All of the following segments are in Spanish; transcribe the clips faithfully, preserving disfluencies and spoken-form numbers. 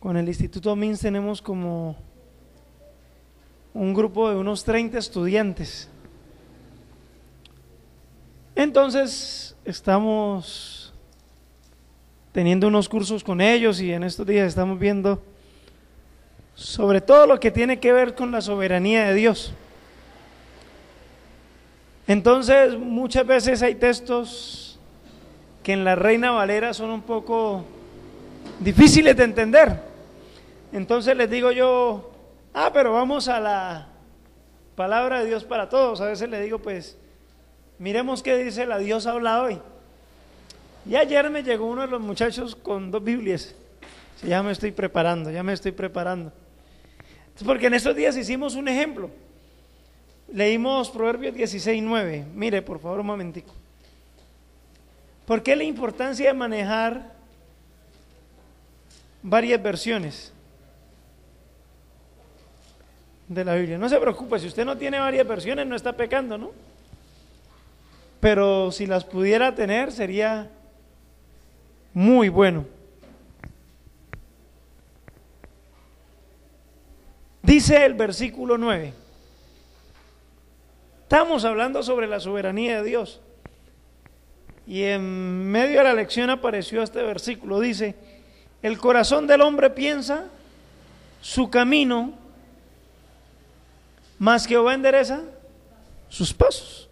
con el Instituto M I N S tenemos como un grupo de unos treinta estudiantes. Entonces estamos teniendo unos cursos con ellos y en estos días estamos viendo sobre todo lo que tiene que ver con la soberanía de Dios. Entonces muchas veces hay textos que en la Reina Valera son un poco difíciles de entender. Entonces les digo yo, ah, pero vamos a la palabra de Dios para todos. A veces le digo, pues, miremos qué dice la Dios habla hoy. Y ayer me llegó uno de los muchachos con dos Biblias. Sí, ya me estoy preparando, ya me estoy preparando. Porque en estos días hicimos un ejemplo. Leímos Proverbios dieciséis, nueve. Mire, por favor, un momentico. ¿Por qué la importancia de manejar varias versiones de la Biblia? No se preocupe, si usted no tiene varias versiones no está pecando, ¿no? Pero si las pudiera tener sería muy bueno. Dice el versículo nueve. Estamos hablando sobre la soberanía de Dios. Y en medio de la lección apareció este versículo. Dice: el corazón del hombre piensa su camino, mas Jehová endereza sus pasos.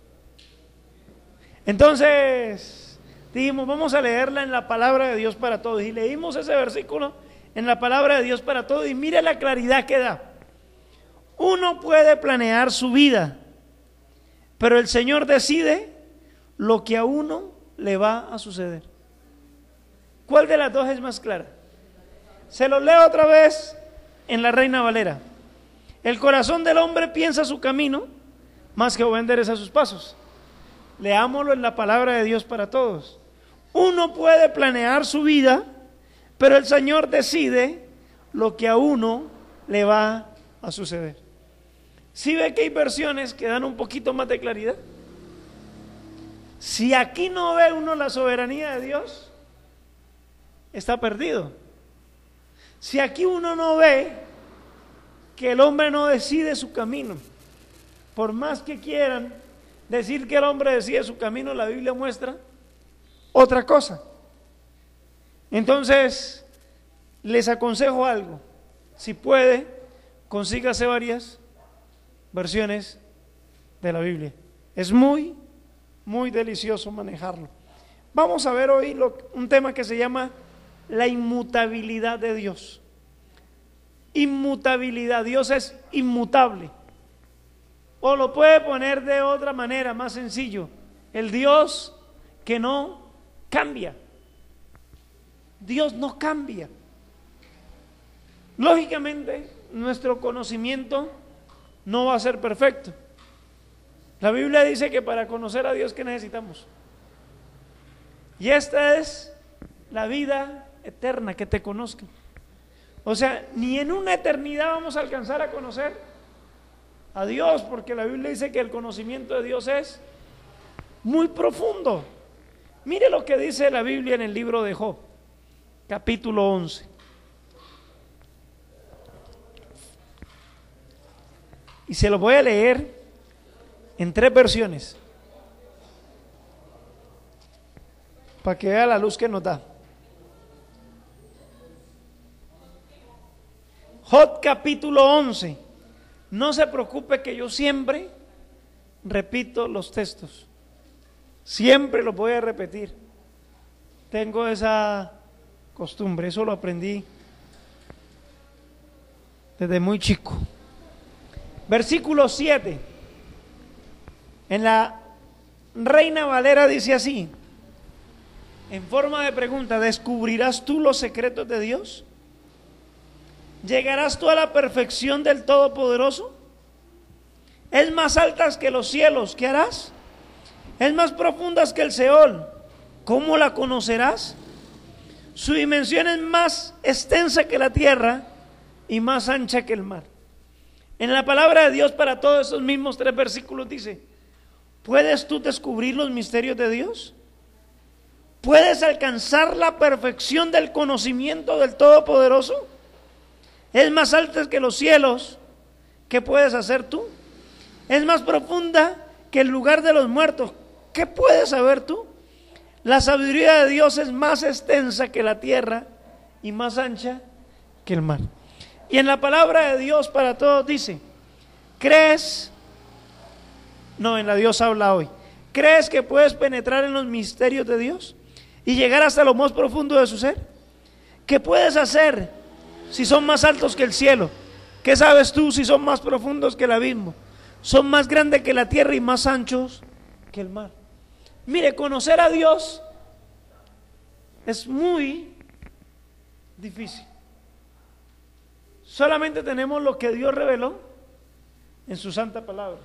Entonces dijimos, vamos a leerla en la palabra de Dios para todos. Y leímos ese versículo en la palabra de Dios para todos. Y mire la claridad que da. Uno puede planear su vida, pero el Señor decide lo que a uno le va a suceder. ¿Cuál de las dos es más clara? Se lo leo otra vez en la Reina Valera. El corazón del hombre piensa su camino, mas Jehová endereza sus pasos. Leámoslo en la palabra de Dios para todos. Uno puede planear su vida, pero el Señor decide lo que a uno le va a suceder. ¿Sí ve que hay versiones que dan un poquito más de claridad? Si aquí no ve uno la soberanía de Dios, está perdido. Si aquí uno no ve que el hombre no decide su camino, por más que quieran decir que el hombre decide su camino, la Biblia muestra otra cosa. Entonces, les aconsejo algo. Si puede, consígase varias versiones de la Biblia. Es muy, muy delicioso manejarlo. Vamos a ver hoy lo, un tema que se llama la inmutabilidad de Dios. Inmutabilidad, Dios es inmutable. O lo puede poner de otra manera, más sencillo, el Dios que no cambia. Dios no cambia. Lógicamente, nuestro conocimiento no va a ser perfecto. La Biblia dice que para conocer a Dios, ¿qué necesitamos? Y esta es la vida eterna, que te conozcan. O sea, ni en una eternidad vamos a alcanzar a conocer a Dios, porque la Biblia dice que el conocimiento de Dios es muy profundo. Mire lo que dice la Biblia en el libro de Job, capítulo once. Y se lo voy a leer en tres versiones para que vea la luz que nos da. Job capítulo once. No se preocupe que yo siempre repito los textos. Siempre los voy a repetir. Tengo esa costumbre, eso lo aprendí desde muy chico. Versículo siete. En la Reina Valera dice así, en forma de pregunta: ¿descubrirás tú los secretos de Dios? ¿Llegarás tú a la perfección del Todopoderoso? ¿Es más altas que los cielos? ¿Qué harás? ¿Es más profundas que el Seol? ¿Cómo la conocerás? Su dimensión es más extensa que la tierra y más ancha que el mar. En la palabra de Dios para todos esos mismos tres versículos dice: ¿puedes tú descubrir los misterios de Dios? ¿Puedes alcanzar la perfección del conocimiento del Todopoderoso? Es más alta que los cielos. ¿Qué puedes hacer tú? Es más profunda que el lugar de los muertos. ¿Qué puedes saber tú? La sabiduría de Dios es más extensa que la tierra y más ancha que el mar. Y en la palabra de Dios para todos dice, ¿crees? No, en la Dios habla hoy. ¿Crees que puedes penetrar en los misterios de Dios y llegar hasta lo más profundo de su ser? ¿Qué puedes hacer si son más altos que el cielo? ¿Qué sabes tú si son más profundos que el abismo? Son más grandes que la tierra y más anchos que el mar. Mire, conocer a Dios es muy difícil. Solamente tenemos lo que Dios reveló en su santa palabra.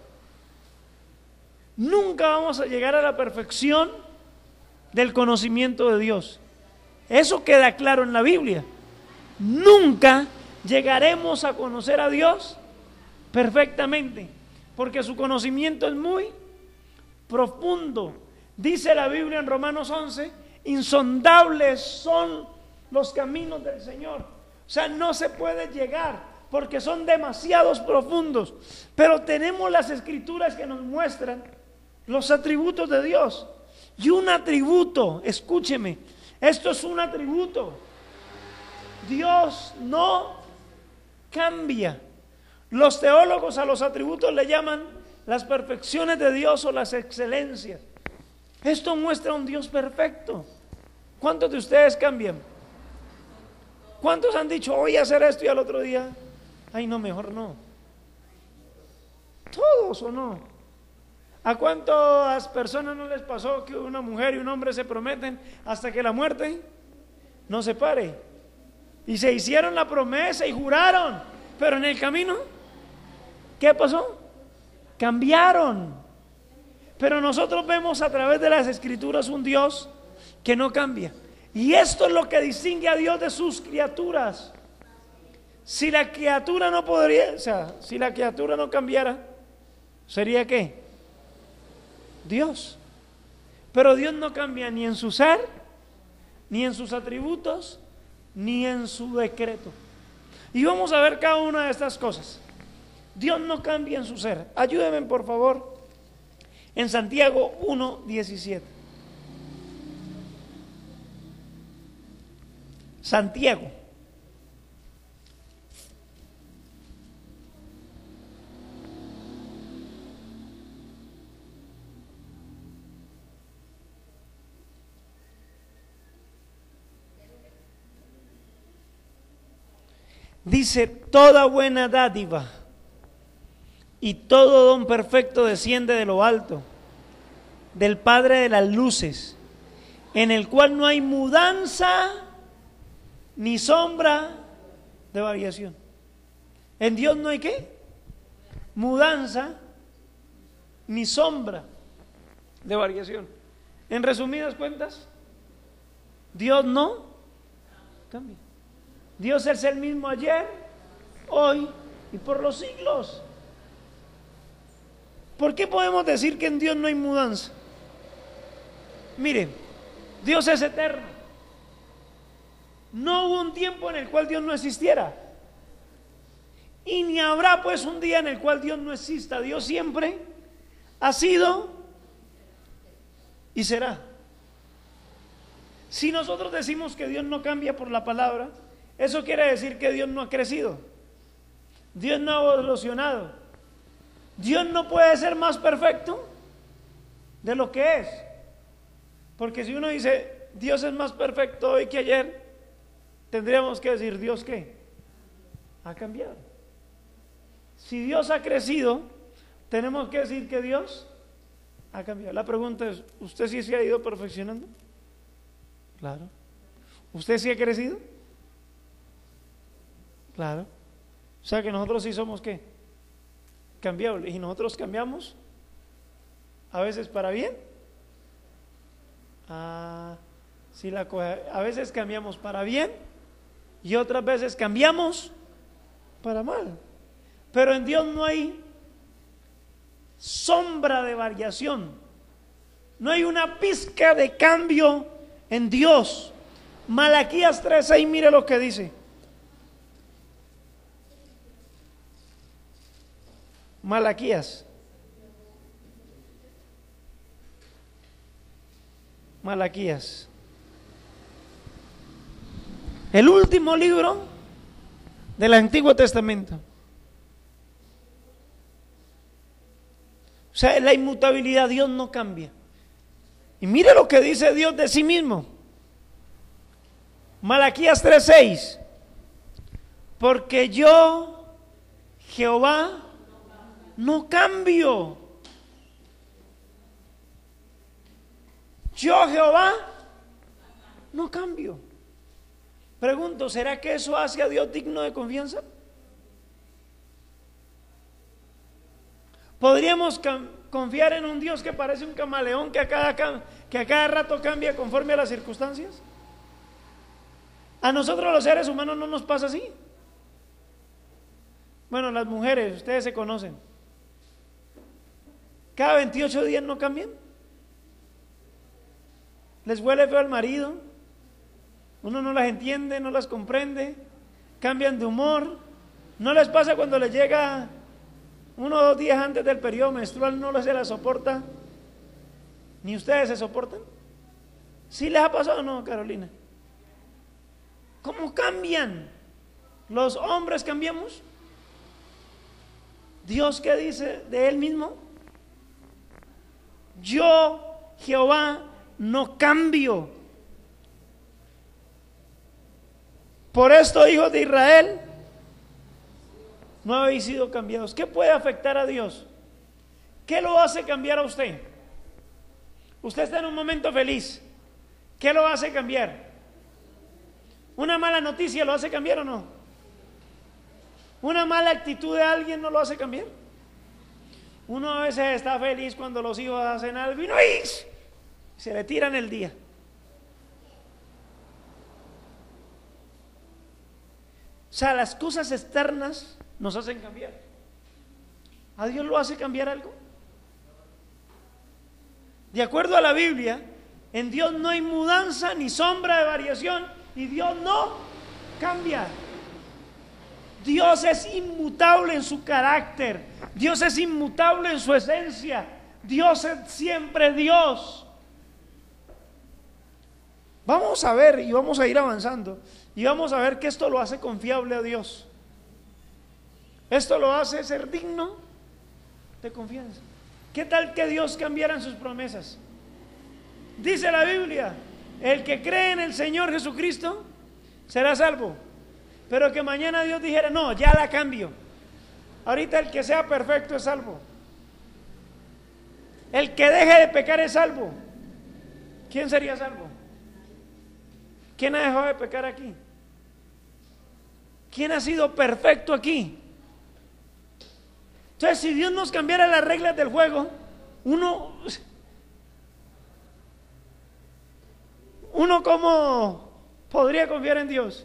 Nunca vamos a llegar a la perfección del conocimiento de Dios. Eso queda claro en la Biblia. Nunca llegaremos a conocer a Dios perfectamente, porque su conocimiento es muy profundo. Dice la Biblia en Romanos once, insondables son los caminos del Señor. O sea, no se puede llegar porque son demasiados profundos. Pero tenemos las escrituras que nos muestran los atributos de Dios. Y un atributo, escúcheme, esto es un atributo. Dios no cambia. Los teólogos a los atributos le llaman las perfecciones de Dios o las excelencias. Esto muestra un Dios perfecto. ¿Cuántos de ustedes cambian? ¿Cuántos han dicho voy a hacer esto y al otro día, ay no, mejor no? ¿Todos o no? ¿A cuántas personas no les pasó que una mujer y un hombre se prometen hasta que la muerte nos separe? Y se hicieron la promesa y juraron, pero en el camino, ¿qué pasó? Cambiaron. Pero nosotros vemos a través de las escrituras un Dios que no cambia. Y esto es lo que distingue a Dios de sus criaturas. Si la criatura no podría, o sea, si la criatura no cambiara, ¿sería qué? Dios. Pero Dios no cambia ni en su ser, ni en sus atributos, ni en su decreto. Y vamos a ver cada una de estas cosas. Dios no cambia en su ser. Ayúdenme por favor en Santiago uno diecisiete. Santiago dice, toda buena dádiva y todo don perfecto desciende de lo alto, del Padre de las luces, en el cual no hay mudanza ni sombra de variación. En Dios no hay ¿qué? Mudanza ni sombra de variación. En resumidas cuentas, Dios no cambia. Dios es el mismo ayer, hoy y por los siglos. ¿Por qué podemos decir que en Dios no hay mudanza? Miren, Dios es eterno. No hubo un tiempo en el cual Dios no existiera. Y ni habrá pues un día en el cual Dios no exista. Dios siempre ha sido y será. Si nosotros decimos que Dios no cambia por la palabra, eso quiere decir que Dios no ha crecido. Dios no ha evolucionado. Dios no puede ser más perfecto de lo que es. Porque si uno dice Dios es más perfecto hoy que ayer, tendríamos que decir ¿Dios qué? Ha cambiado. Si Dios ha crecido, tenemos que decir que Dios ha cambiado. La pregunta es, ¿usted sí se ha ido perfeccionando? Claro. ¿Usted sí ha crecido? Claro. O sea que nosotros sí somos ¿qué? Cambiables. Y nosotros cambiamos a veces para bien. Ah, si la a veces cambiamos para bien y otras veces cambiamos para mal. Pero en Dios no hay sombra de variación. No hay una pizca de cambio en Dios. Malaquías tres seis, mire lo que dice. Malaquías. Malaquías. El último libro del Antiguo Testamento. O sea, la inmutabilidad, Dios no cambia. Y mire lo que dice Dios de sí mismo. Malaquías tres seis. Porque yo, Jehová, no cambio. Yo, Jehová, no cambio. Pregunto, ¿será que eso hace a Dios digno de confianza? ¿Podríamos confiar en un Dios que parece un camaleón que a cada, que a cada rato cambia conforme a las circunstancias? A nosotros los seres humanos no nos pasa así. Bueno, las mujeres, ustedes se conocen. Cada veintiocho días no cambian. Les huele feo al marido. Uno no las entiende, no las comprende. Cambian de humor. ¿No les pasa cuando les llega uno o dos días antes del periodo menstrual, no les se la soporta? ¿Ni ustedes se soportan? ¿Sí les ha pasado o no, Carolina? ¿Cómo cambian? ¿Los hombres cambiamos? ¿Dios qué dice de Él mismo? Yo, Jehová, no cambio. Por esto, hijos de Israel, no habéis sido cambiados. ¿Qué puede afectar a Dios? ¿Qué lo hace cambiar a usted? Usted está en un momento feliz. ¿Qué lo hace cambiar? ¿Una mala noticia lo hace cambiar o no? ¿Una mala actitud de alguien no lo hace cambiar? Uno a veces está feliz cuando los hijos hacen algo y no es, se le tiran el día. O sea, las cosas externas nos hacen cambiar. ¿A Dios lo hace cambiar algo? De acuerdo a la Biblia, en Dios no hay mudanza ni sombra de variación y Dios no cambia. Dios es inmutable en su carácter, Dios es inmutable en su esencia, Dios es siempre Dios. Vamos a ver y vamos a ir avanzando y vamos a ver que esto lo hace confiable a Dios. Esto lo hace ser digno de confianza. ¿Qué tal que Dios cambiara en sus promesas? Dice la Biblia, el que cree en el Señor Jesucristo será salvo. Pero que mañana Dios dijera, no, ya la cambio. Ahorita el que sea perfecto es salvo. El que deje de pecar es salvo. ¿Quién sería salvo? ¿Quién ha dejado de pecar aquí? ¿Quién ha sido perfecto aquí? Entonces, si Dios nos cambiara las reglas del juego, uno, uno ¿cómo podría confiar en Dios?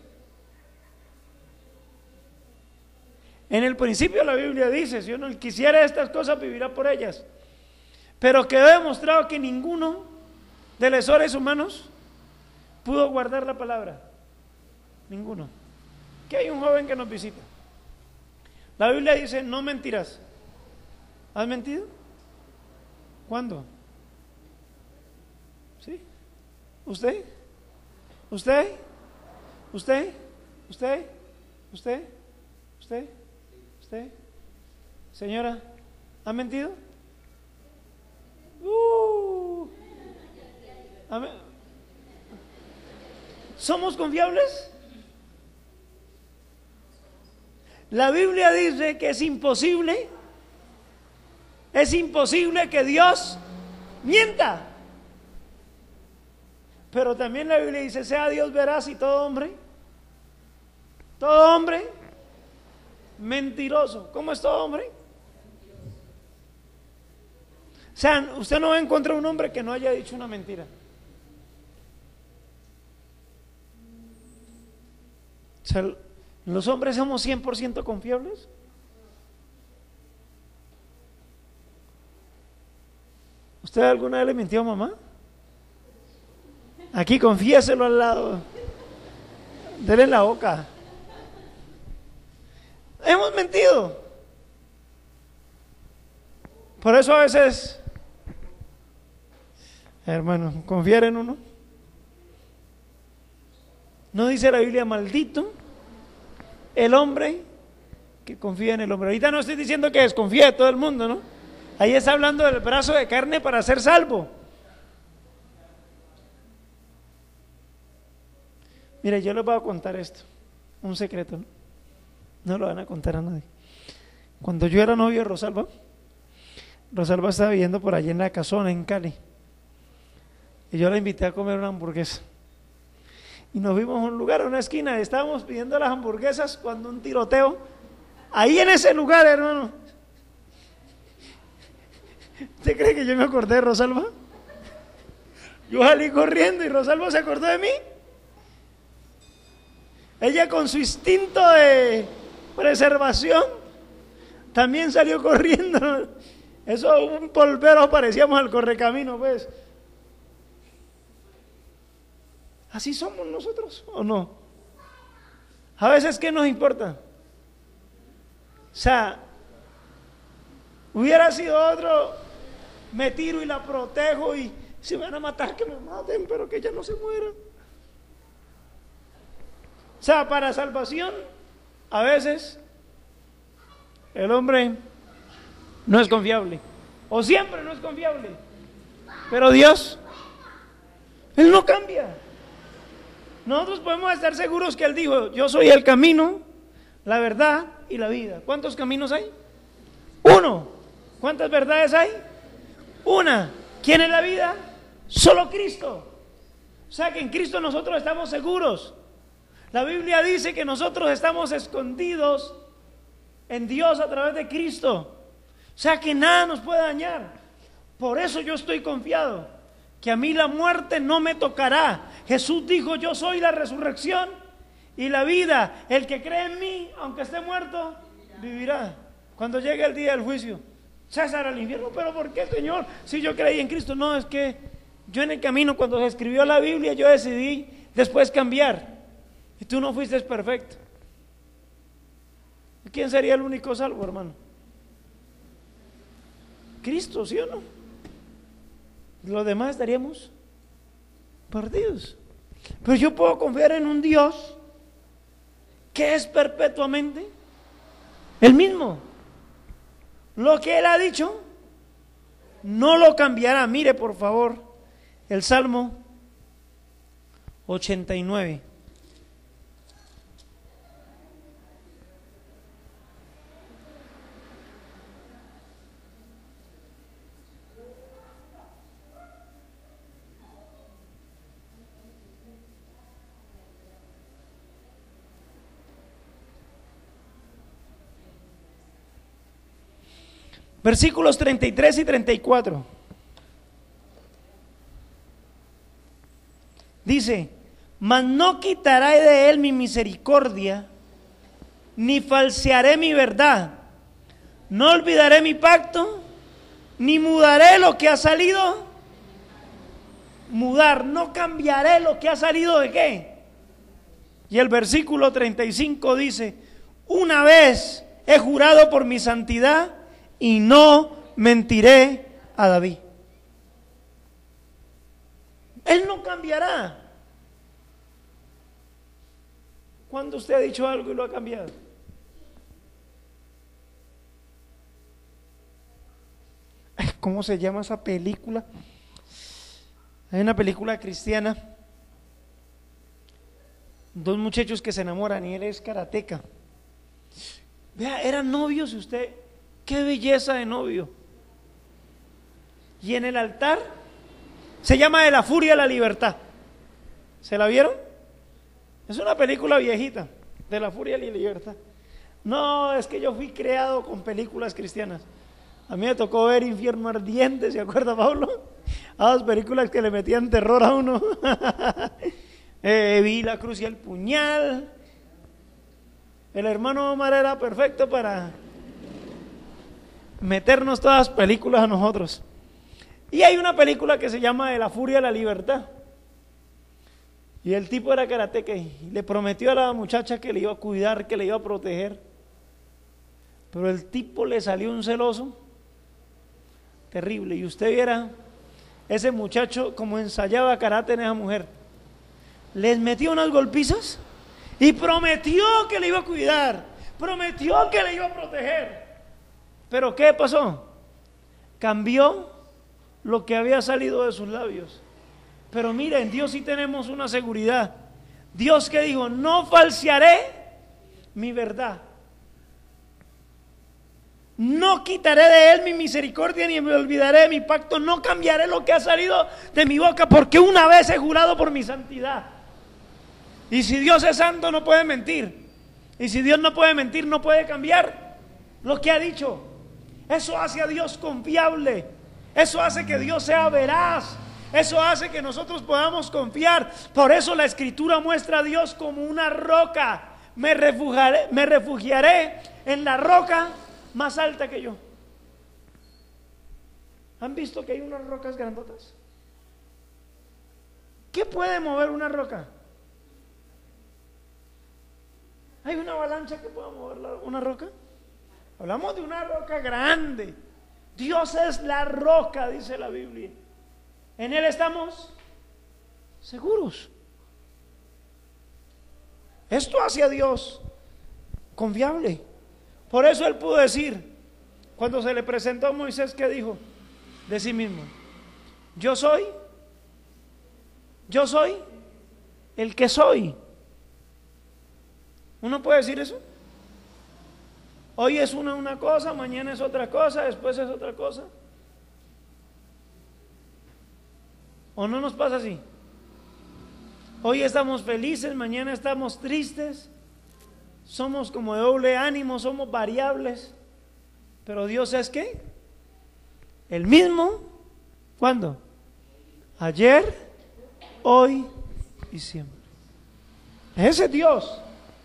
En el principio la Biblia dice, si uno quisiera estas cosas, vivirá por ellas. Pero quedó demostrado que ninguno de los seres humanos pudo guardar la palabra. Ninguno. Que hay un joven que nos visita. La Biblia dice, no mentirás. ¿Has mentido? ¿Cuándo? ¿Sí? ¿Usted? ¿Usted? ¿Usted? ¿Usted? ¿Usted? ¿Usted? ¿Usted? Señora, ¿ha mentido? Uh, ¿Somos confiables? La Biblia dice que es imposible, es imposible que Dios mienta. Pero también la Biblia dice, sea Dios veraz y todo hombre, todo hombre mentiroso. ¿Cómo es todo hombre? O sea, usted no va a encontrar un hombre que no haya dicho una mentira. O sea, ¿los hombres somos cien por ciento confiables? ¿Usted alguna vez le mintió a mamá? Aquí confiéselo al lado. Dele en la boca. Hemos mentido. Por eso a veces, hermano, confiar en uno. No dice la Biblia, maldito el hombre que confía en el hombre. Ahorita no estoy diciendo que desconfíe de todo el mundo, ¿no? Ahí está hablando del brazo de carne para ser salvo. Mire, yo les voy a contar esto, un secreto, ¿no? No lo van a contar a nadie. Cuando yo era novio de Rosalba, Rosalba estaba viviendo por allí en La Casona, en Cali, y yo la invité a comer una hamburguesa. Y nos vimos a un lugar, a una esquina, y estábamos pidiendo las hamburguesas cuando un tiroteo, ahí en ese lugar, hermano. ¿Usted cree que yo me acordé de Rosalba? Yo salí corriendo y Rosalba se acordó de mí. Ella con su instinto de preservación también salió corriendo. Eso, un polvero, parecíamos al correcamino, pues. Así somos nosotros, ¿o no? A veces, ¿qué nos importa? O sea, hubiera sido otro, me tiro y la protejo, y si me van a matar, que me maten, pero que ella no se muera. O sea, para salvación, a veces el hombre no es confiable, o siempre no es confiable, pero Dios, Él no cambia. Nosotros podemos estar seguros que Él dijo, yo soy el camino, la verdad y la vida. ¿Cuántos caminos hay? Uno. ¿Cuántas verdades hay? Una. ¿Quién es la vida? Solo Cristo. O sea que en Cristo nosotros estamos seguros. La Biblia dice que nosotros estamos escondidos en Dios a través de Cristo. O sea que nada nos puede dañar. Por eso yo estoy confiado, que a mí la muerte no me tocará. Jesús dijo, yo soy la resurrección y la vida. El que cree en mí, aunque esté muerto, vivirá. Cuando llegue el día del juicio, César al infierno. ¿Pero por qué, Señor? Si yo creí en Cristo. No, es que yo en el camino, cuando se escribió la Biblia, yo decidí después cambiar. Y tú no fuiste perfecto. ¿Quién sería el único salvo, hermano? Cristo, ¿sí o no? Los demás estaríamos perdidos. Pero yo puedo confiar en un Dios que es perpetuamente el mismo. Lo que Él ha dicho no lo cambiará. Mire, por favor, el Salmo ochenta y nueve. Versículos treinta y tres y treinta y cuatro. Dice, mas no quitaré de él mi misericordia, ni falsearé mi verdad. No olvidaré mi pacto, ni mudaré lo que ha salido. Mudar, no cambiaré lo que ha salido de qué. Y el versículo treinta y cinco dice, una vez he jurado por mi santidad, y no mentiré a David. Él no cambiará. ¿Cuándo usted ha dicho algo y lo ha cambiado? ¿Cómo se llama esa película? Hay una película cristiana, dos muchachos que se enamoran y él es karateca. Vea, eran novios y usted, qué belleza de novio. Y en el altar se llama De la furia a la libertad. ¿Se la vieron? Es una película viejita, De la furia a la libertad. No, es que yo fui creado con películas cristianas. A mí me tocó ver Infierno Ardiente, ¿se acuerda, Pablo? A dos películas que le metían terror a uno. eh, vi La cruz y el puñal. El hermano Omar era perfecto para meternos todas las películas a nosotros. Y hay una película que se llama De la furia a la libertad. Y el tipo era karateca y le prometió a la muchacha que le iba a cuidar, que le iba a proteger. Pero el tipo le salió un celoso terrible. Y usted viera ese muchacho como ensayaba karate en esa mujer. Les metió unas golpizas y prometió que le iba a cuidar, prometió que le iba a proteger. Pero ¿qué pasó? Cambió lo que había salido de sus labios. Pero mira, en Dios sí tenemos una seguridad. Dios que dijo, no falsearé mi verdad. No quitaré de él mi misericordia ni me olvidaré de mi pacto. No cambiaré lo que ha salido de mi boca, porque una vez he jurado por mi santidad. Y si Dios es santo, no puede mentir. Y si Dios no puede mentir, no puede cambiar lo que ha dicho. Eso hace a Dios confiable. Eso hace que Dios sea veraz. Eso hace que nosotros podamos confiar. Por eso la Escritura muestra a Dios como una roca. Me refugiaré, me refugiaré en la roca más alta que yo. ¿Han visto que hay unas rocas grandotas? ¿Qué puede mover una roca? ¿Hay una avalancha que pueda mover la, una roca? Hablamos de una roca grande. Dios es la roca, dice la Biblia. En Él estamos seguros. Esto hace a Dios confiable. Por eso Él pudo decir, cuando se le presentó a Moisés, ¿qué dijo? De sí mismo: yo soy, yo soy el que soy. ¿Uno puede decir eso? Hoy es una, una cosa, mañana es otra cosa, después es otra cosa. ¿O no nos pasa así? Hoy estamos felices, mañana estamos tristes, somos como de doble ánimo, somos variables. Pero Dios es ¿qué? El mismo. ¿Cuándo? Ayer, hoy y siempre. Ese es Dios.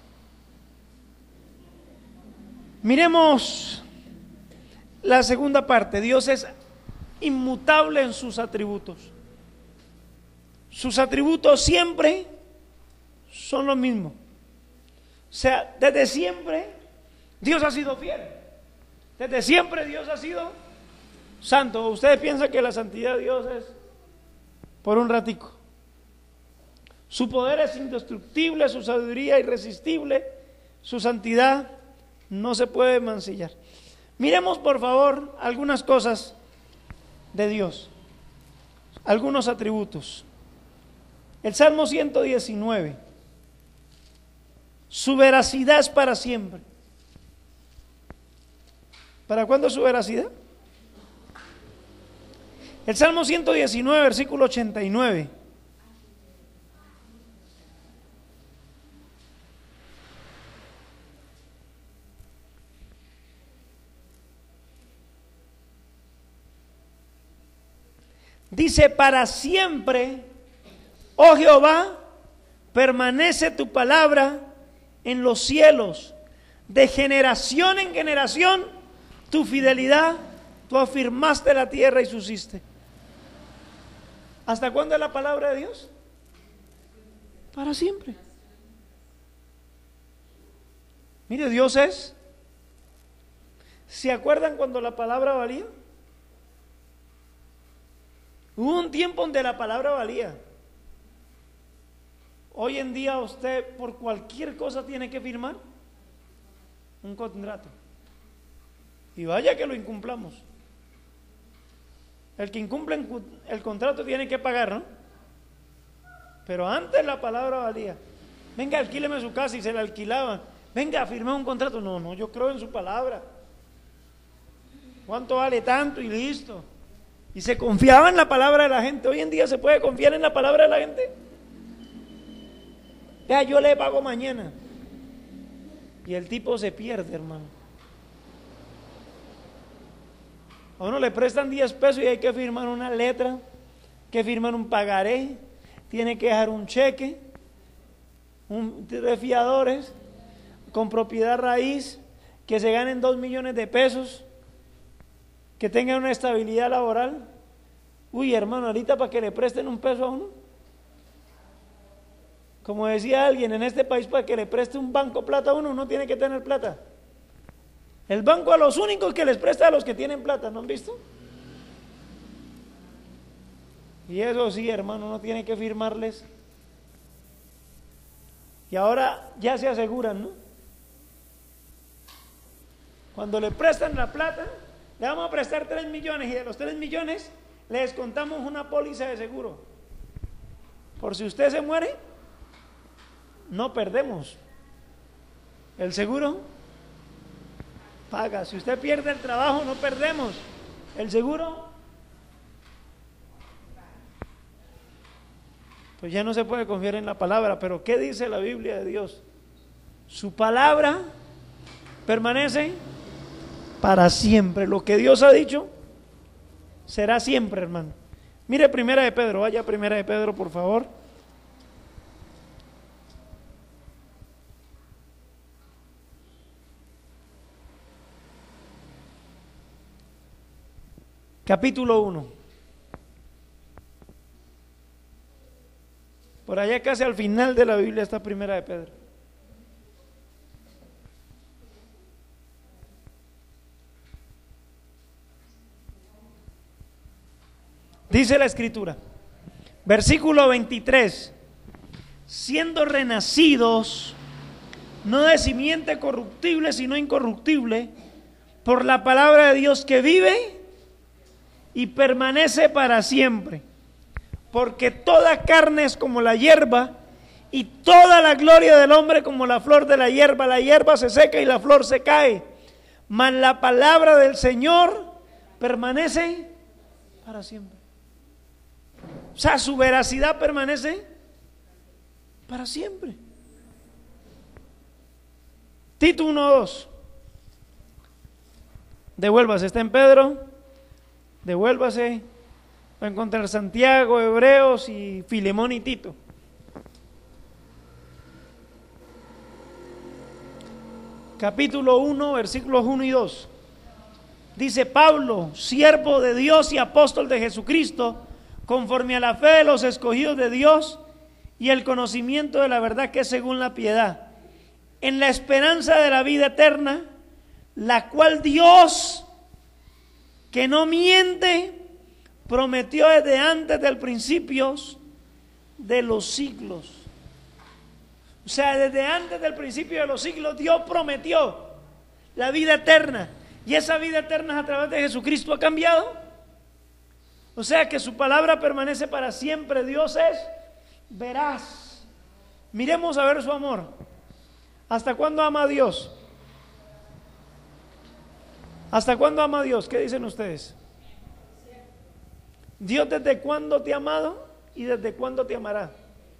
Miremos la segunda parte. Dios es inmutable en sus atributos. Sus atributos siempre son los mismos. O sea, desde siempre Dios ha sido fiel. Desde siempre Dios ha sido santo. ¿Ustedes piensan que la santidad de Dios es por un ratico? Su poder es indestructible, su sabiduría irresistible, su santidad no se puede mancillar. Miremos por favor algunas cosas de Dios, algunos atributos. El Salmo ciento diecinueve, su veracidad es para siempre. ¿Para cuándo su veracidad? El Salmo ciento diecinueve, versículo ochenta y nueve. Dice: para siempre, oh Jehová, permanece tu palabra en los cielos. De generación en generación, tu fidelidad, tú afirmaste la tierra y susiste. ¿Hasta cuándo es la palabra de Dios? Para siempre. Mire, Dios es. ¿Se acuerdan cuando la palabra valía? Hubo un tiempo donde la palabra valía. Hoy en día usted por cualquier cosa tiene que firmar un contrato. Y vaya que lo incumplamos. El que incumple el contrato tiene que pagar, ¿no? Pero antes la palabra valía. Venga, alquíleme su casa, y se la alquilaban. Venga, firmé un contrato. No, no, yo creo en su palabra. ¿Cuánto vale tanto? Y listo. Y se confiaba en la palabra de la gente. Hoy en día se puede confiar en la palabra de la gente. Vea, yo le pago mañana. Y el tipo se pierde, hermano. A uno le prestan diez pesos y hay que firmar una letra, que firmar un pagaré, tiene que dejar un cheque, un de fiadores, con propiedad raíz, que se ganen dos millones de pesos, que tengan una estabilidad laboral. Uy, hermano, ahorita para que le presten un peso a uno. Como decía alguien, en este país para que le preste un banco plata a uno, uno tiene que tener plata. El banco a los únicos que les presta a los que tienen plata, ¿no han visto? Y eso sí, hermano, uno tiene que firmarles. Y ahora ya se aseguran, ¿no? Cuando le prestan la plata, le vamos a prestar tres millones y de los tres millones le descontamos una póliza de seguro. Por si usted se muere, no perdemos. El seguro paga. Si usted pierde el trabajo, no perdemos. El seguro, pues ya no se puede confiar en la palabra. Pero ¿qué dice la Biblia de Dios? Su palabra permanece para siempre. Lo que Dios ha dicho será siempre, hermano. Mire Primera de Pedro, vaya a Primera de Pedro, por favor. Capítulo uno. Por allá casi al final de la Biblia está Primera de Pedro. Dice la Escritura, versículo veintitrés, siendo renacidos, no de simiente corruptible, sino incorruptible, por la palabra de Dios que vive y permanece para siempre. Porque toda carne es como la hierba, y toda la gloria del hombre como la flor de la hierba. La hierba se seca y la flor se cae, mas la palabra del Señor permanece para siempre. O sea, su veracidad permanece para siempre. Tito uno dos. Devuélvase, está en Pedro. Devuélvase. Va a encontrar Santiago, Hebreos y Filemón y Tito. Capítulo uno, versículos uno y dos. Dice: Pablo, siervo de Dios y apóstol de Jesucristo, conforme a la fe de los escogidos de Dios y el conocimiento de la verdad que es según la piedad, en la esperanza de la vida eterna, la cual Dios, que no miente, prometió desde antes del principio de los siglos. O sea, desde antes del principio de los siglos Dios prometió la vida eterna, y esa vida eterna a través de Jesucristo ha cambiado. O sea que su palabra permanece para siempre. Dios es veraz. Miremos a ver su amor. ¿Hasta cuándo ama a Dios? ¿Hasta cuándo ama a Dios? ¿Qué dicen ustedes? Dios, ¿desde cuándo te ha amado y desde cuándo te amará?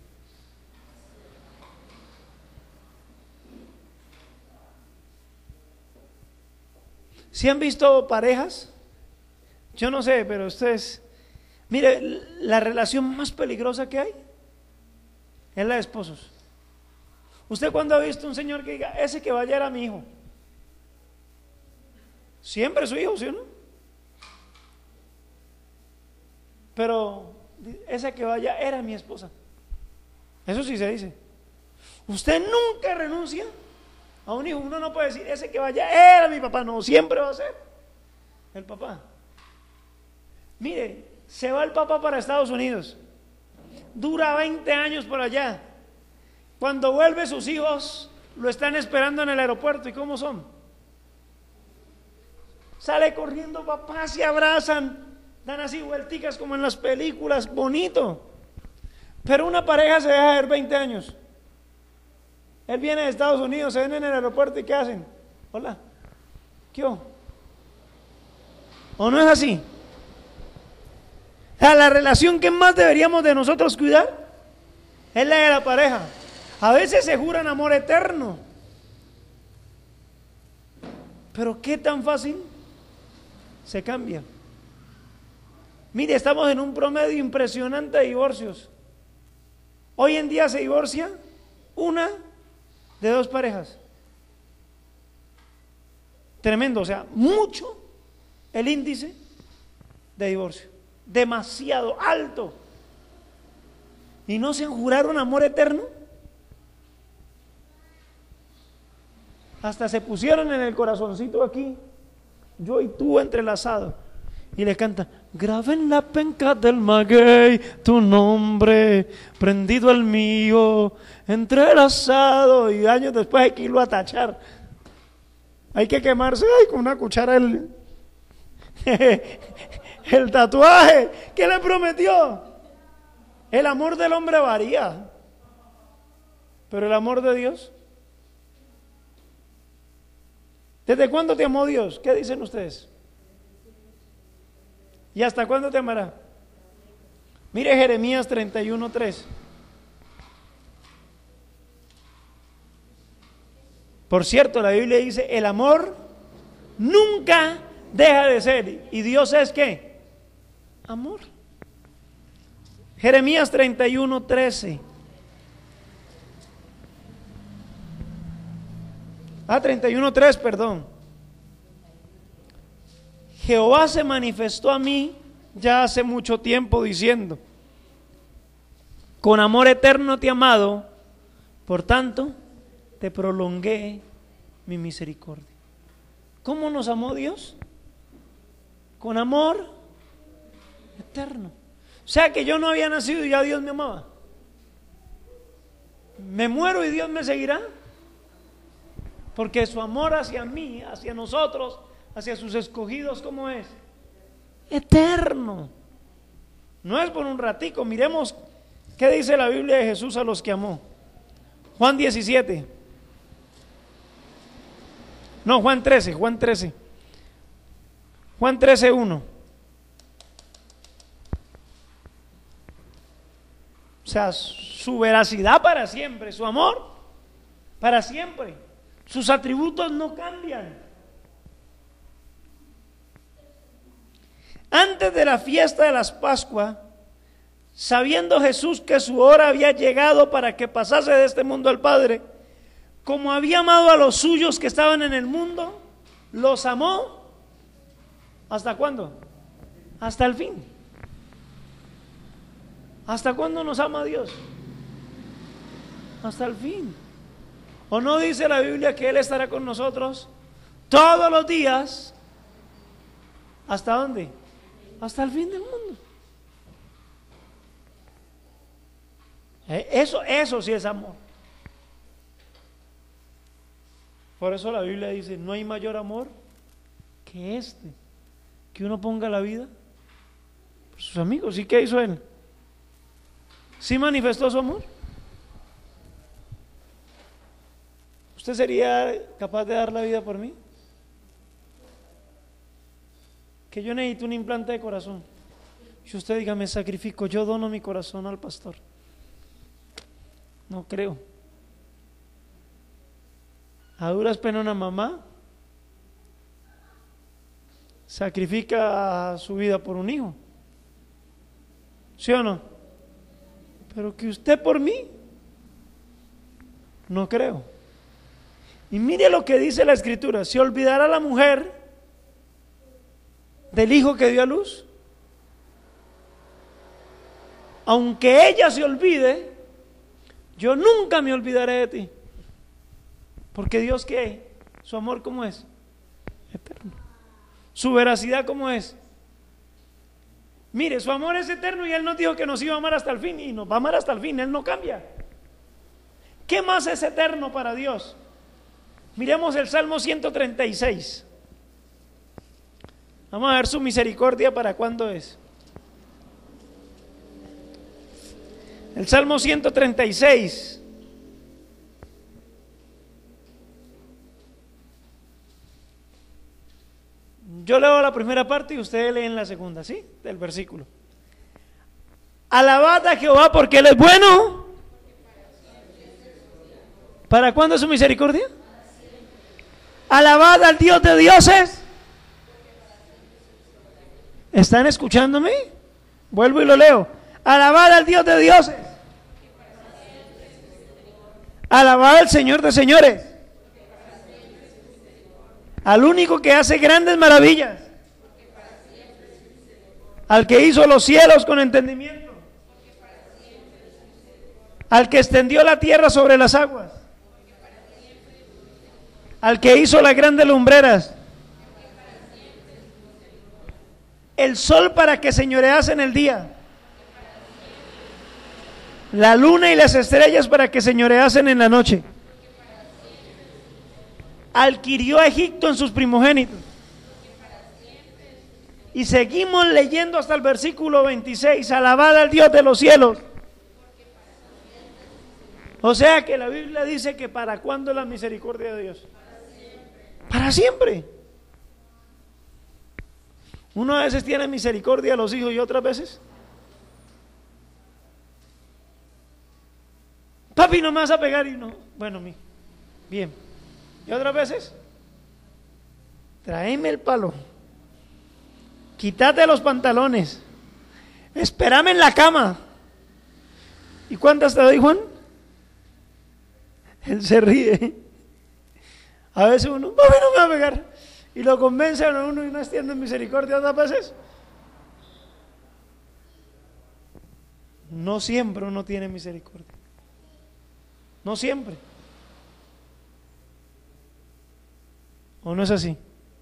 ¿Sí han visto parejas? Yo no sé, pero ustedes, mire, la relación más peligrosa que hay es la de esposos. ¿Usted cuándo ha visto un señor que diga, ese que vaya era mi hijo? Siempre su hijo, ¿sí o no? Pero ese que vaya era mi esposa. Eso sí se dice. Usted nunca renuncia a un hijo. Uno no puede decir, ese que vaya era mi papá. No, siempre va a ser el papá. Mire, se va el papá para Estados Unidos, dura veinte años por allá. Cuando vuelve, sus hijos lo están esperando en el aeropuerto. ¿Y cómo son? Sale corriendo papá, se abrazan, dan así vuelticas como en las películas, bonito. Pero una pareja se deja ver veinte años. Él viene de Estados Unidos, se ven en el aeropuerto y ¿qué hacen? Hola, ¿qué o? ¿O no es así? O sea, la relación que más deberíamos de nosotros cuidar es la de la pareja. A veces se juran amor eterno, pero qué tan fácil se cambia. Mire, estamos en un promedio impresionante de divorcios. Hoy en día se divorcia una de dos parejas. Tremendo, o sea, mucho el índice de divorcio. Demasiado alto. ¿Y no se juraron amor eterno? Hasta se pusieron en el corazoncito aquí, yo y tú entrelazados, y le cantan, grabé en la penca del maguey tu nombre, prendido el mío, entrelazado, y años después hay que irlo a tachar. Hay que quemarse ay, con una cuchara el, el tatuaje que le prometió. El amor del hombre varía, pero el amor de Dios, ¿desde cuándo te amó Dios? ¿Qué dicen ustedes? ¿Y hasta cuándo te amará? Mire Jeremías treinta y uno, tres. Por cierto, la Biblia dice, el amor nunca deja de ser. ¿Y Dios es qué? Amor. Jeremías treinta y uno, trece. Ah, treinta y uno, tres, perdón. Jehová se manifestó a mí ya hace mucho tiempo diciendo, con amor eterno te he amado, por tanto te prolongué mi misericordia. ¿Cómo nos amó Dios? Con amor eterno. O sea que yo no había nacido y ya Dios me amaba. Me muero y Dios me seguirá. Porque su amor hacia mí, hacia nosotros, hacia sus escogidos, ¿cómo es? Eterno. No es por un ratico. Miremos qué dice la Biblia de Jesús a los que amó. Juan diecisiete. No, Juan trece, Juan trece. Juan trece, uno. O sea, su veracidad para siempre, su amor para siempre. Sus atributos no cambian. Antes de la fiesta de las Pascuas, sabiendo Jesús que su hora había llegado para que pasase de este mundo al Padre, como había amado a los suyos que estaban en el mundo, los amó. ¿Hasta cuándo? Hasta el fin. ¿Hasta cuándo nos ama Dios? Hasta el fin. ¿O no dice la Biblia que Él estará con nosotros todos los días? ¿Hasta dónde? Hasta el fin del mundo. Eso, eso sí es amor. Por eso la Biblia dice, no hay mayor amor que este, que uno ponga la vida por sus amigos. ¿Y qué hizo Él? ¿Sí manifestó su amor? ¿Usted sería capaz de dar la vida por mí? Que yo necesito un implante de corazón. Si usted diga, me sacrifico, yo dono mi corazón al pastor. No creo. A duras penas una mamá sacrifica su vida por un hijo. ¿Sí o no? Pero que usted por mí, no creo. Y mire lo que dice la Escritura: ¿se olvidará la mujer del hijo que dio a luz? Aunque ella se olvide, yo nunca me olvidaré de ti. Porque Dios, ¿qué? Su amor, ¿cómo es? Eterno. Su veracidad, ¿cómo es? Mire, su amor es eterno y Él nos dijo que nos iba a amar hasta el fin y nos va a amar hasta el fin, Él no cambia. ¿Qué más es eterno para Dios? Miremos el Salmo ciento treinta y seis. Vamos a ver su misericordia, ¿para cuándo es? El Salmo ciento treinta y seis. Yo leo la primera parte y ustedes leen la segunda, ¿sí? Del versículo. Alabad a Jehová porque Él es bueno. ¿Para cuándo es su misericordia? Alabad al Dios de dioses. ¿Están escuchándome? Vuelvo y lo leo. Alabad al Dios de dioses. Alabad al Señor de señores. Al único que hace grandes maravillas. Al que hizo los cielos con entendimiento. Al que extendió la tierra sobre las aguas. Al que hizo las grandes lumbreras. El el sol para que señorease en el día, la luna y las estrellas para que señoreasen en la noche. Adquirió a Egipto en sus primogénitos. Y seguimos leyendo hasta el versículo veintiséis. Alabad al Dios de los cielos. O sea que la Biblia dice que ¿para cuándo es la misericordia de Dios? Para siempre. Uno a veces tiene misericordia a los hijos y otras veces, papi, no me vas a pegar. Y no, bueno, mi, bien. Y otras veces, tráeme el palo, quítate los pantalones, espérame en la cama. ¿Y cuántas te doy, Juan? Él se ríe. A veces uno, papi, no me va a pegar, y lo convencen a uno y no extienden misericordia. Otras veces, no siempre uno tiene misericordia. No siempre. ¿O no es así?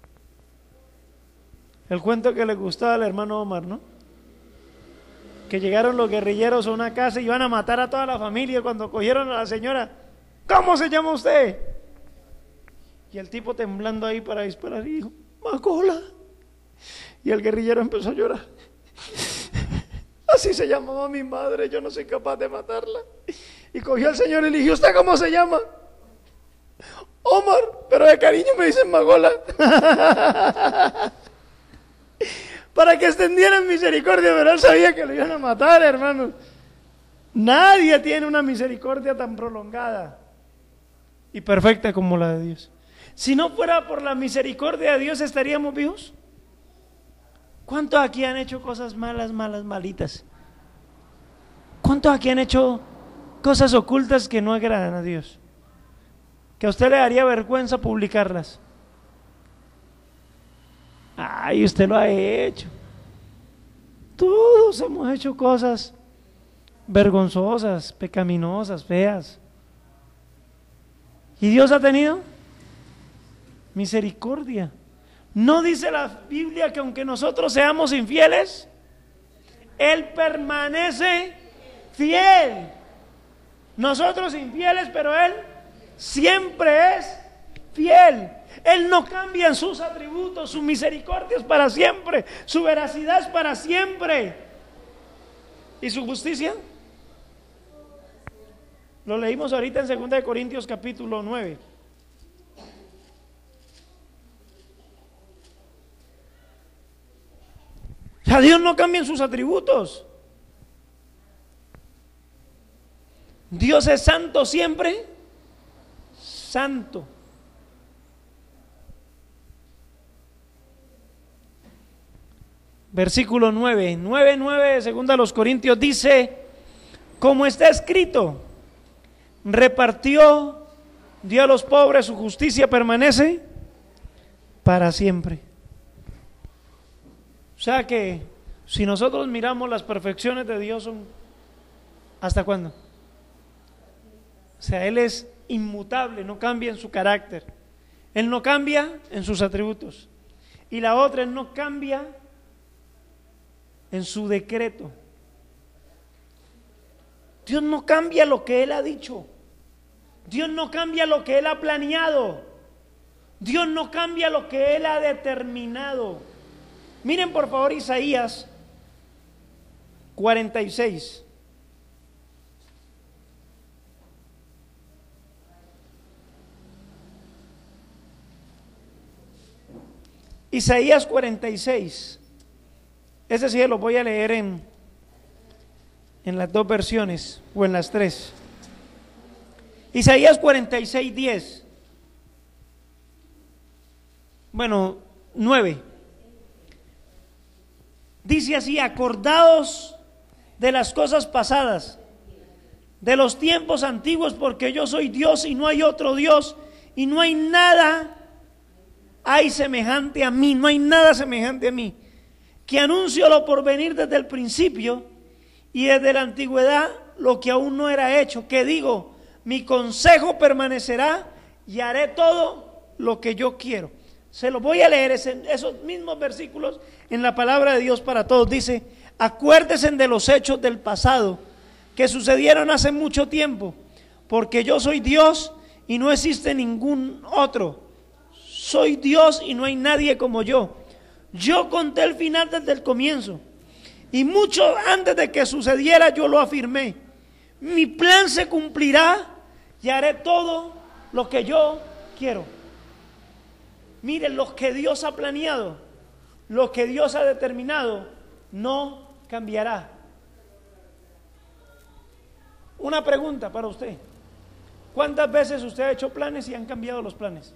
El cuento que le gustaba al hermano Omar, ¿no? Que llegaron los guerrilleros a una casa y iban a matar a toda la familia. Cuando cogieron a la señora, ¿cómo se llama usted? Y el tipo temblando ahí para disparar y dijo, Macola. Y el guerrillero empezó a llorar. Así se llamaba mi madre, yo no soy capaz de matarla. Y cogió al señor y le dijo, ¿usted cómo se llama? Omar, pero de cariño me dicen Magola. Para que extendieran misericordia, pero él sabía que lo iban a matar, hermano. Nadie tiene una misericordia tan prolongada y perfecta como la de Dios. Si no fuera por la misericordia de Dios, ¿estaríamos vivos? ¿Cuántos aquí han hecho cosas malas, malas, malitas? ¿Cuántos aquí han hecho cosas ocultas que no agradan a Dios? Que a usted le daría vergüenza publicarlas. Ay, usted lo ha hecho. Todos hemos hecho cosas vergonzosas, pecaminosas, feas. ¿Y Dios ha tenido misericordia? ¿No dice la Biblia que aunque nosotros seamos infieles, Él permanece fiel? Nosotros infieles, pero Él siempre es fiel. Él no cambia en sus atributos. Su misericordia es para siempre, su veracidad es para siempre. ¿Y su justicia? Lo leímos ahorita en segunda de Corintios capítulo nueve. O sea, Dios no cambia en sus atributos. Dios es santo siempre, santo. Versículo nueve, nueve, nueve de segunda a los Corintios dice, como está escrito, repartió, dio a los pobres, su justicia permanece para siempre. O sea que si nosotros miramos las perfecciones de Dios, son ¿hasta cuándo? O sea, Él es inmutable, no cambia en su carácter. Él no cambia en sus atributos. Y la otra, Él no cambia en su decreto. Dios no cambia lo que Él ha dicho. Dios no cambia lo que Él ha planeado. Dios no cambia lo que Él ha determinado. Miren por favor Isaías cuarenta y seis. Isaías cuarenta y seis. Ese sí lo voy a leer en, en las dos versiones o en las tres. Isaías cuarenta y seis, diez. Bueno, nueve. Dice así, acordaos de las cosas pasadas, de los tiempos antiguos, porque yo soy Dios y no hay otro Dios, y no hay nada hay semejante a mí, no hay nada semejante a mí, que anuncio lo por venir desde el principio y desde la antigüedad lo que aún no era hecho, que digo, mi consejo permanecerá y haré todo lo que yo quiero. Se los voy a leer, ese, esos mismos versículos en la palabra de Dios para todos. Dice, acuérdense de los hechos del pasado que sucedieron hace mucho tiempo, porque yo soy Dios y no existe ningún otro. Soy Dios y no hay nadie como yo. Yo conté el final desde el comienzo, y mucho antes de que sucediera yo lo afirmé. Mi plan se cumplirá y haré todo lo que yo quiero. Miren, lo que Dios ha planeado, lo que Dios ha determinado, no cambiará. Una pregunta para usted. ¿Cuántas veces usted ha hecho planes y han cambiado los planes?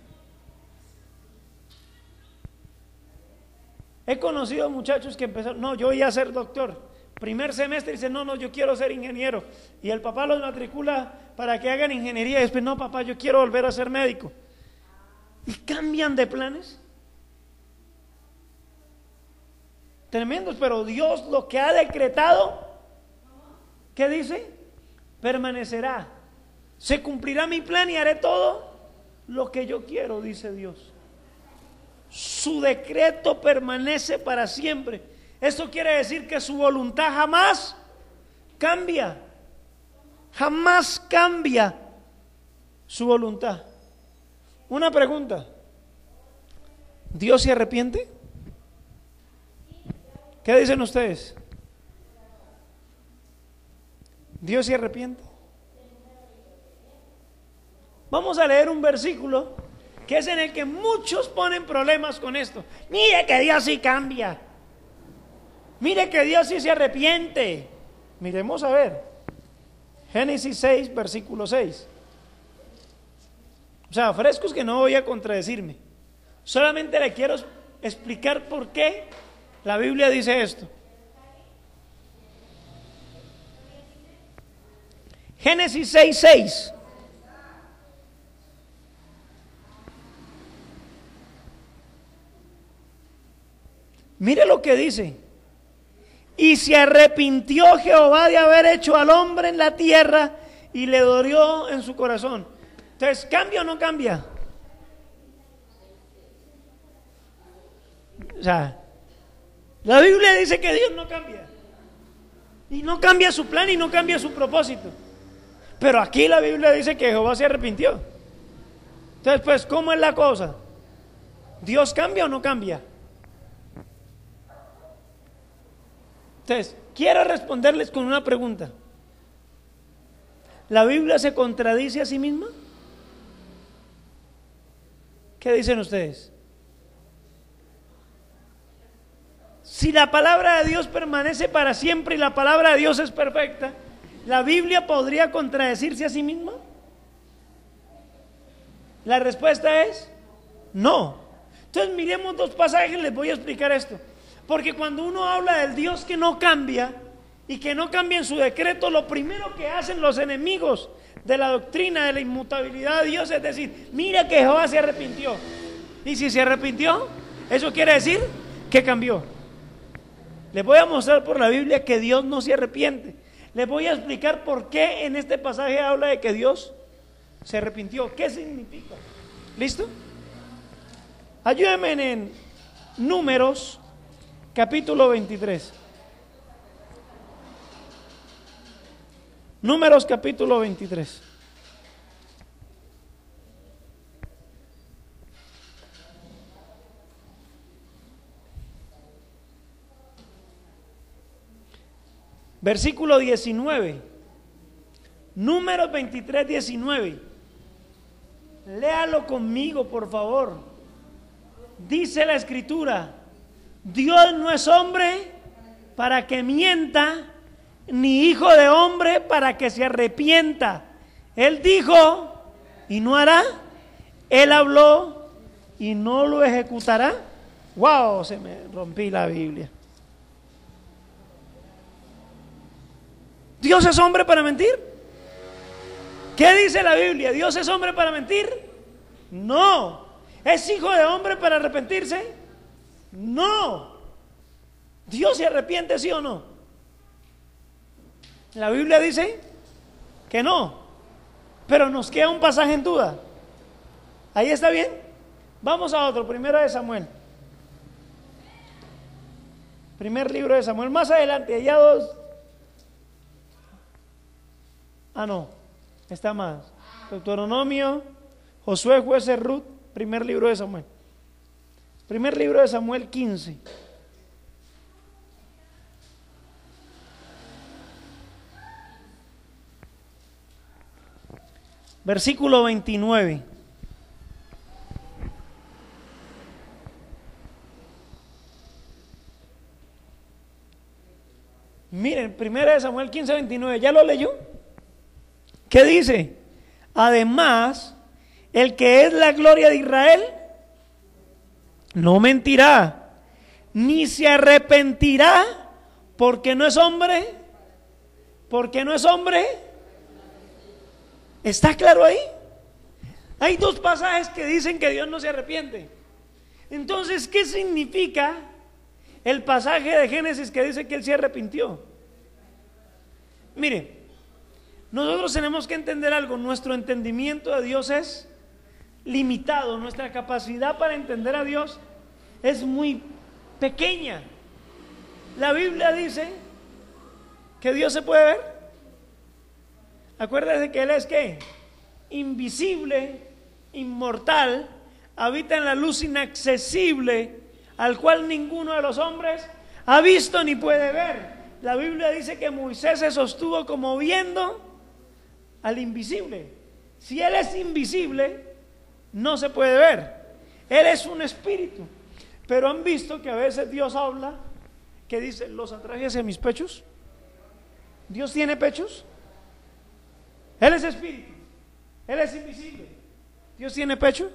He conocido muchachos que empezaron, no, yo voy a ser doctor. Primer semestre dice, no, no, yo quiero ser ingeniero. Y el papá los matricula para que hagan ingeniería. Y después, no, papá, yo quiero volver a ser médico. Y cambian de planes. Tremendos, pero Dios lo que ha decretado, ¿qué dice? Permanecerá. Se cumplirá mi plan y haré todo lo que yo quiero, dice Dios. Su decreto permanece para siempre. Esto quiere decir que su voluntad jamás cambia. Jamás cambia su voluntad. Una pregunta. ¿Dios se arrepiente? ¿Qué dicen ustedes? ¿Dios se arrepiente? Vamos a leer un versículo que es en el que muchos ponen problemas con esto. Mire que Dios sí cambia. Mire que Dios sí se arrepiente. Miremos a ver. Génesis seis, versículo seis. O sea, frescos que no voy a contradecirme. Solamente le quiero explicar por qué la Biblia dice esto. Génesis seis, seis. Mire lo que dice. Y se arrepintió Jehová de haber hecho al hombre en la tierra y le dolió en su corazón. Entonces, ¿cambia o no cambia? O sea, la Biblia dice que Dios no cambia. Y no cambia su plan y no cambia su propósito. Pero aquí la Biblia dice que Jehová se arrepintió. Entonces, pues, ¿cómo es la cosa? ¿Dios cambia o no cambia? Entonces, quiero responderles con una pregunta. ¿La Biblia se contradice a sí misma? ¿Qué dicen ustedes? Si la palabra de Dios permanece para siempre y la palabra de Dios es perfecta, ¿la Biblia podría contradecirse a sí misma? La respuesta es no. Entonces miremos dos pasajes, les voy a explicar esto. Porque cuando uno habla del Dios que no cambia y que no cambia en su decreto, lo primero que hacen los enemigos de la doctrina de la inmutabilidad de Dios es decir, mira que Jehová se arrepintió. Y si se arrepintió, eso quiere decir que cambió. Les voy a mostrar por la Biblia que Dios no se arrepiente. Les voy a explicar por qué en este pasaje habla de que Dios se arrepintió. ¿Qué significa? ¿Listo? Ayúdenme en Números capítulo veintitrés. Números capítulo veintitrés. Versículo diecinueve. Números veintitrés, diecinueve. Léalo conmigo, por favor. Dice la Escritura: Dios no es hombre para que mienta, ni hijo de hombre para que se arrepienta. Él dijo y no hará. Él habló y no lo ejecutará. Wow, se me rompí la Biblia. ¿Dios es hombre para mentir? ¿Qué dice la Biblia? ¿Dios es hombre para mentir? No. ¿Es hijo de hombre para arrepentirse? No. ¿Dios se arrepiente, sí o no? La Biblia dice que no. Pero nos queda un pasaje en duda. ¿Ahí está bien? Vamos a otro, primero de Samuel. Primer libro de Samuel, más adelante, allá dos. Ah, no, está más. Deuteronomio, Josué, Jueces, Ruth, primer libro de Samuel. Primer libro de Samuel quince. Versículo veintinueve. Miren, primera de Samuel quince, veintinueve, ¿ya lo leyó? ¿Qué dice? Además, el que es la gloria de Israel no mentirá, ni se arrepentirá, porque no es hombre, porque no es hombre. ¿Está claro ahí? Hay dos pasajes que dicen que Dios no se arrepiente. Entonces, ¿qué significa el pasaje de Génesis que dice que Él se arrepintió? Mire, nosotros tenemos que entender algo. Nuestro entendimiento de Dios es limitado. Nuestra capacidad para entender a Dios es muy pequeña. La Biblia dice que Dios se puede ver. Acuérdese que Él es ¿qué? Invisible, inmortal, habita en la luz inaccesible, al cual ninguno de los hombres ha visto ni puede ver. La Biblia dice que Moisés se sostuvo como viendo al invisible. Si Él es invisible, no se puede ver. Él es un espíritu. Pero han visto que a veces Dios habla, que dice, los atraje hacia mis pechos. ¿Dios tiene pechos? Él es espíritu, Él es invisible. ¿Dios tiene pecho?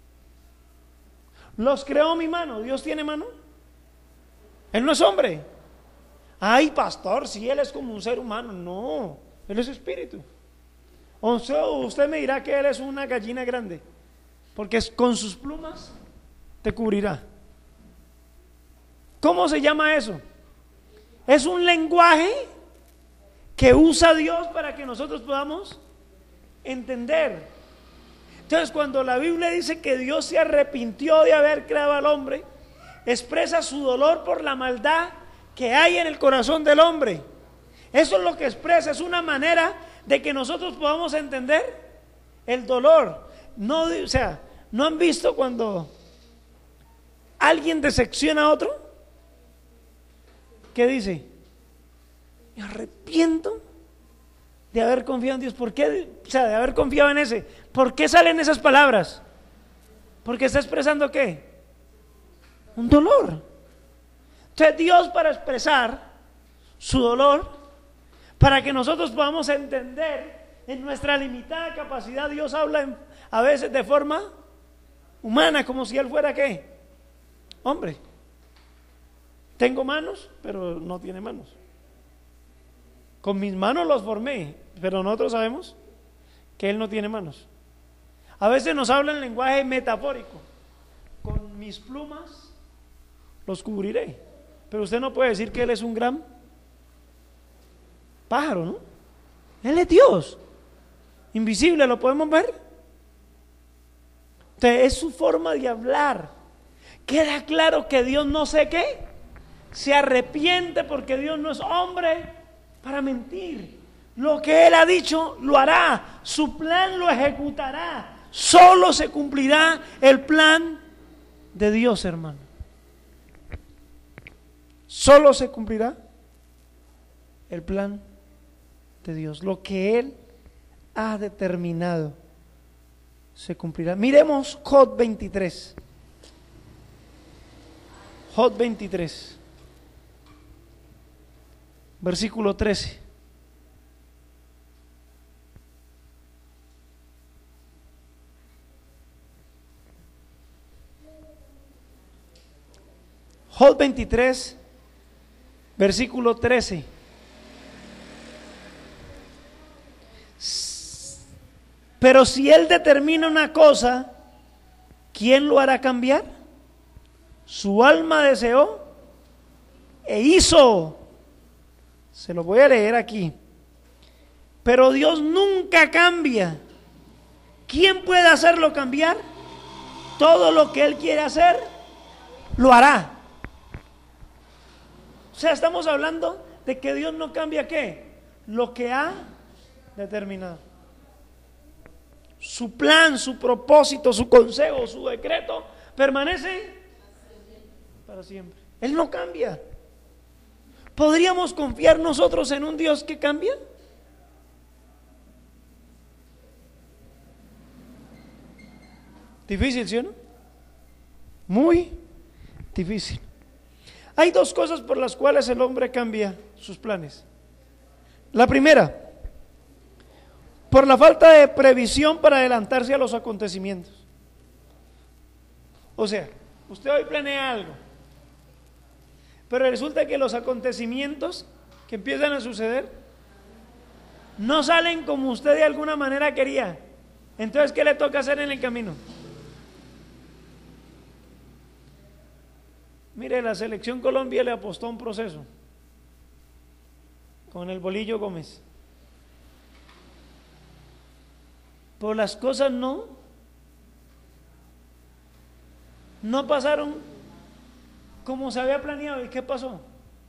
Los creó mi mano, ¿Dios tiene mano? Él no es hombre. Ay, pastor, si Él es como un ser humano. No, Él es espíritu. O sea, usted me dirá que Él es una gallina grande, porque con sus plumas te cubrirá. ¿Cómo se llama eso? Es un lenguaje que usa Dios para que nosotros podamos entender. Entonces, cuando la Biblia dice que Dios se arrepintió de haber creado al hombre, expresa su dolor por la maldad que hay en el corazón del hombre. Eso es lo que expresa, es una manera de que nosotros podamos entender el dolor. No, o sea, ¿no han visto cuando alguien disecciona a otro? ¿Qué dice? Me arrepiento de haber confiado en Dios. ¿Por qué? O sea, de haber confiado en ese. ¿Por qué salen esas palabras? Porque está expresando ¿qué? Un dolor. Entonces Dios, para expresar su dolor, para que nosotros podamos entender en nuestra limitada capacidad, Dios habla en, a veces de forma humana, como si Él fuera ¿qué? Hombre. Tengo manos, pero no tiene manos. Con mis manos los formé, pero nosotros sabemos que Él no tiene manos. A veces nos habla en lenguaje metafórico. Con mis plumas los cubriré. Pero usted no puede decir que Él es un gran pájaro, ¿no? Él es Dios. Invisible, ¿lo podemos ver? Entonces, es su forma de hablar. Queda claro que Dios no sé qué. Se arrepiente porque Dios no es hombre para mentir. Lo que Él ha dicho lo hará, su plan lo ejecutará. Solo se cumplirá el plan de Dios, hermano. Solo se cumplirá el plan de Dios. Lo que Él ha determinado se cumplirá. Miremos Job veintitrés. Job veintitrés. Versículo trece. Job veintitrés, versículo trece. Pero si Él determina una cosa, ¿quién lo hará cambiar? Su alma deseó e hizo. Se lo voy a leer aquí. Pero Dios nunca cambia. ¿Quién puede hacerlo cambiar? todo lo que Él quiere hacer, lo hará. O sea, estamos hablando de que Dios no cambia ¿qué? Lo que ha determinado. Su plan, su propósito, su consejo, su decreto permanece para siempre. Él no cambia. ¿Podríamos confiar nosotros en un Dios que cambia? Difícil, ¿sí o no? Muy difícil. Hay dos cosas por las cuales el hombre cambia sus planes. La primera, por la falta de previsión para adelantarse a los acontecimientos. O sea, usted hoy planea algo, pero resulta que los acontecimientos que empiezan a suceder no salen como usted de alguna manera quería. Entonces, ¿qué le toca hacer en el camino? Mire, la selección Colombia le apostó a un proceso con el Bolillo Gómez. Pero las cosas no, no pasaron como se había planeado. ¿Y qué pasó?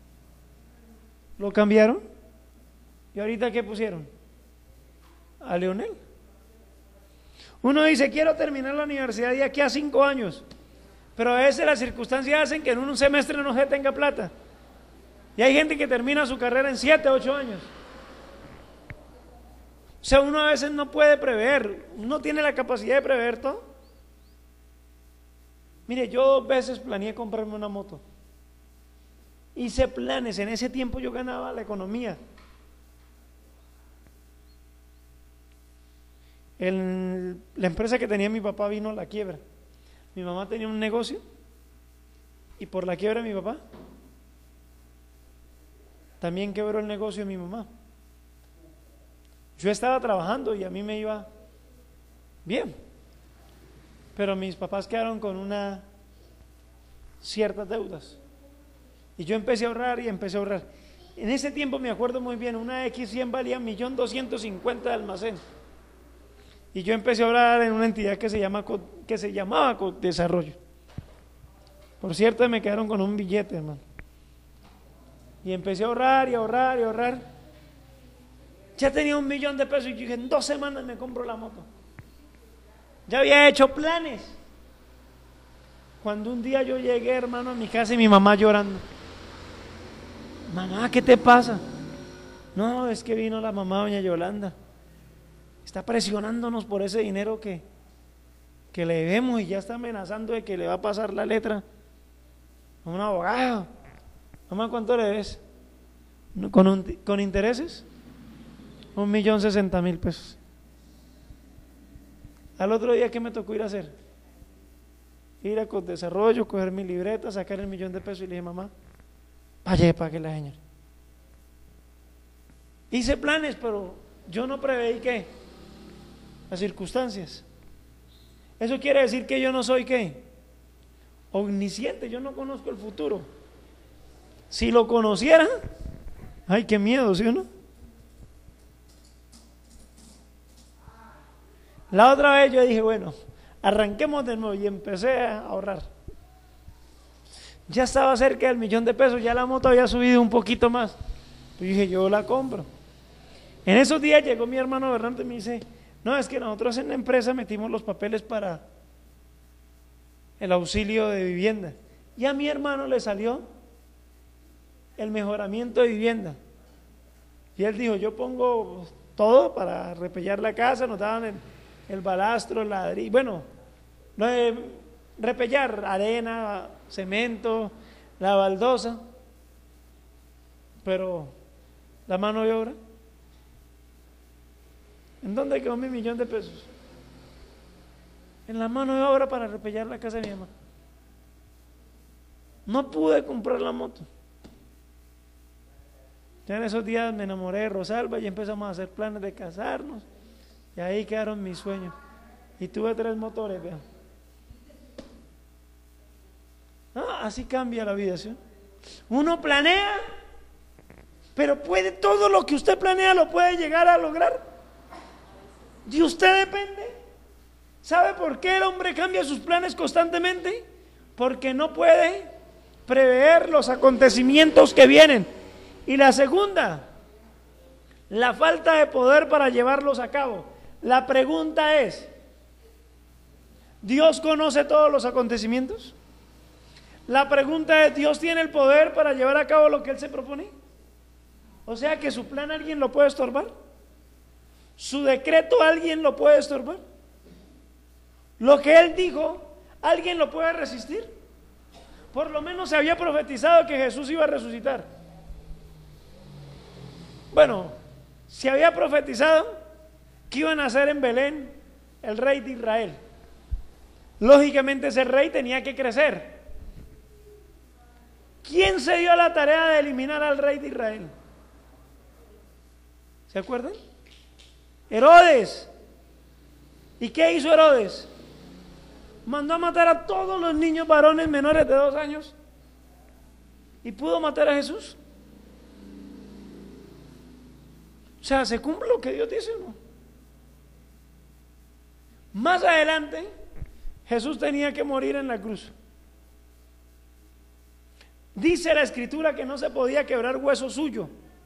Lo cambiaron. ¿Y ahorita qué pusieron? A Leonel. Uno dice, quiero terminar la universidad de aquí a cinco años. Pero a veces las circunstancias hacen que en un semestre no se tenga plata. Y hay gente que termina su carrera en siete, ocho años. O sea, uno a veces no puede prever, uno tiene la capacidad de prever todo. Mire, yo dos veces planeé comprarme una moto. Hice planes, en ese tiempo yo ganaba la economía. El, la empresa que tenía mi papá vino a la quiebra. Mi mamá tenía un negocio y por la quiebra de mi papá también quebró el negocio de mi mamá. Yo estaba trabajando y a mí me iba bien, pero mis papás quedaron con una ciertas deudas y yo empecé a ahorrar y empecé a ahorrar. En ese tiempo me acuerdo muy bien, una X cien valía un millón doscientos cincuenta de almacén. Y yo empecé a ahorrar en una entidad que se, llama, que se llamaba Desarrollo. Por cierto, me quedaron con un billete, hermano. Y empecé a ahorrar y a ahorrar y a ahorrar. Ya tenía un millón de pesos y yo dije, en dos semanas me compro la moto. Ya había hecho planes. Cuando un día yo llegué, hermano, a mi casa y mi mamá llorando. Mamá, ¿qué te pasa? No, es que vino la mamá doña Yolanda. Está presionándonos por ese dinero que, que le debemos y ya está amenazando de que le va a pasar la letra a un abogado. Mamá, ¿cuánto le debes? ¿Con, un, con intereses? Un millón sesenta mil pesos. Al otro día, ¿qué me tocó ir a hacer? Ir a con Desarrollo, coger mi libreta, sacar el millón de pesos y le dije, mamá, vaya para que la señora. Hice planes, pero yo no preveí que las circunstancias. Eso quiere decir que yo no soy ¿qué? Omnisciente, yo no conozco el futuro. Si lo conociera, ay, qué miedo, ¿sí o no? La otra vez yo dije, bueno, arranquemos de nuevo y empecé a ahorrar. Ya estaba cerca del millón de pesos, ya la moto había subido un poquito más. Yo dije, yo la compro. En esos días llegó mi hermano Bernardo y me dice, no, es que nosotros en la empresa metimos los papeles para el auxilio de vivienda. Y a mi hermano le salió el mejoramiento de vivienda. Y él dijo, yo pongo todo para repellar la casa, nos daban el, el balastro, el ladrillo, bueno, lo de repellar, arena, cemento, la baldosa, pero la mano de obra, ¿en dónde quedó mi millón de pesos? En la mano de obra para repellar la casa de mi mamá. No pude comprar la moto. Ya en esos días me enamoré de Rosalba y empezamos a hacer planes de casarnos. Y ahí quedaron mis sueños. Y tuve tres motores, vean. Ah, así cambia la vida, ¿sí? Uno planea, pero puede, todo lo que usted planea lo puede llegar a lograr. De usted depende. ¿Sabe por qué el hombre cambia sus planes constantemente? Porque no puede prever los acontecimientos que vienen. Y la segunda, la falta de poder para llevarlos a cabo. La pregunta es, ¿Dios conoce todos los acontecimientos? La pregunta es, ¿Dios tiene el poder para llevar a cabo lo que Él se propone? O sea que su plan alguien lo puede estorbar. Su decreto alguien lo puede estorbar. Lo que Él dijo, alguien lo puede resistir. Por lo menos se había profetizado que Jesús iba a resucitar. Bueno, se había profetizado que iba a nacer en Belén el rey de Israel. Lógicamente ese rey tenía que crecer. ¿Quién se dio a la tarea de eliminar al rey de Israel? ¿Se acuerdan? Herodes. ¿Y qué hizo Herodes? Mandó a matar a todos los niños varones menores de dos años. ¿Y pudo matar a Jesús? O sea, ¿se cumple lo que Dios dice o no? Más adelante, Jesús tenía que morir en la cruz. Dice la Escritura que no se podía quebrar hueso suyo.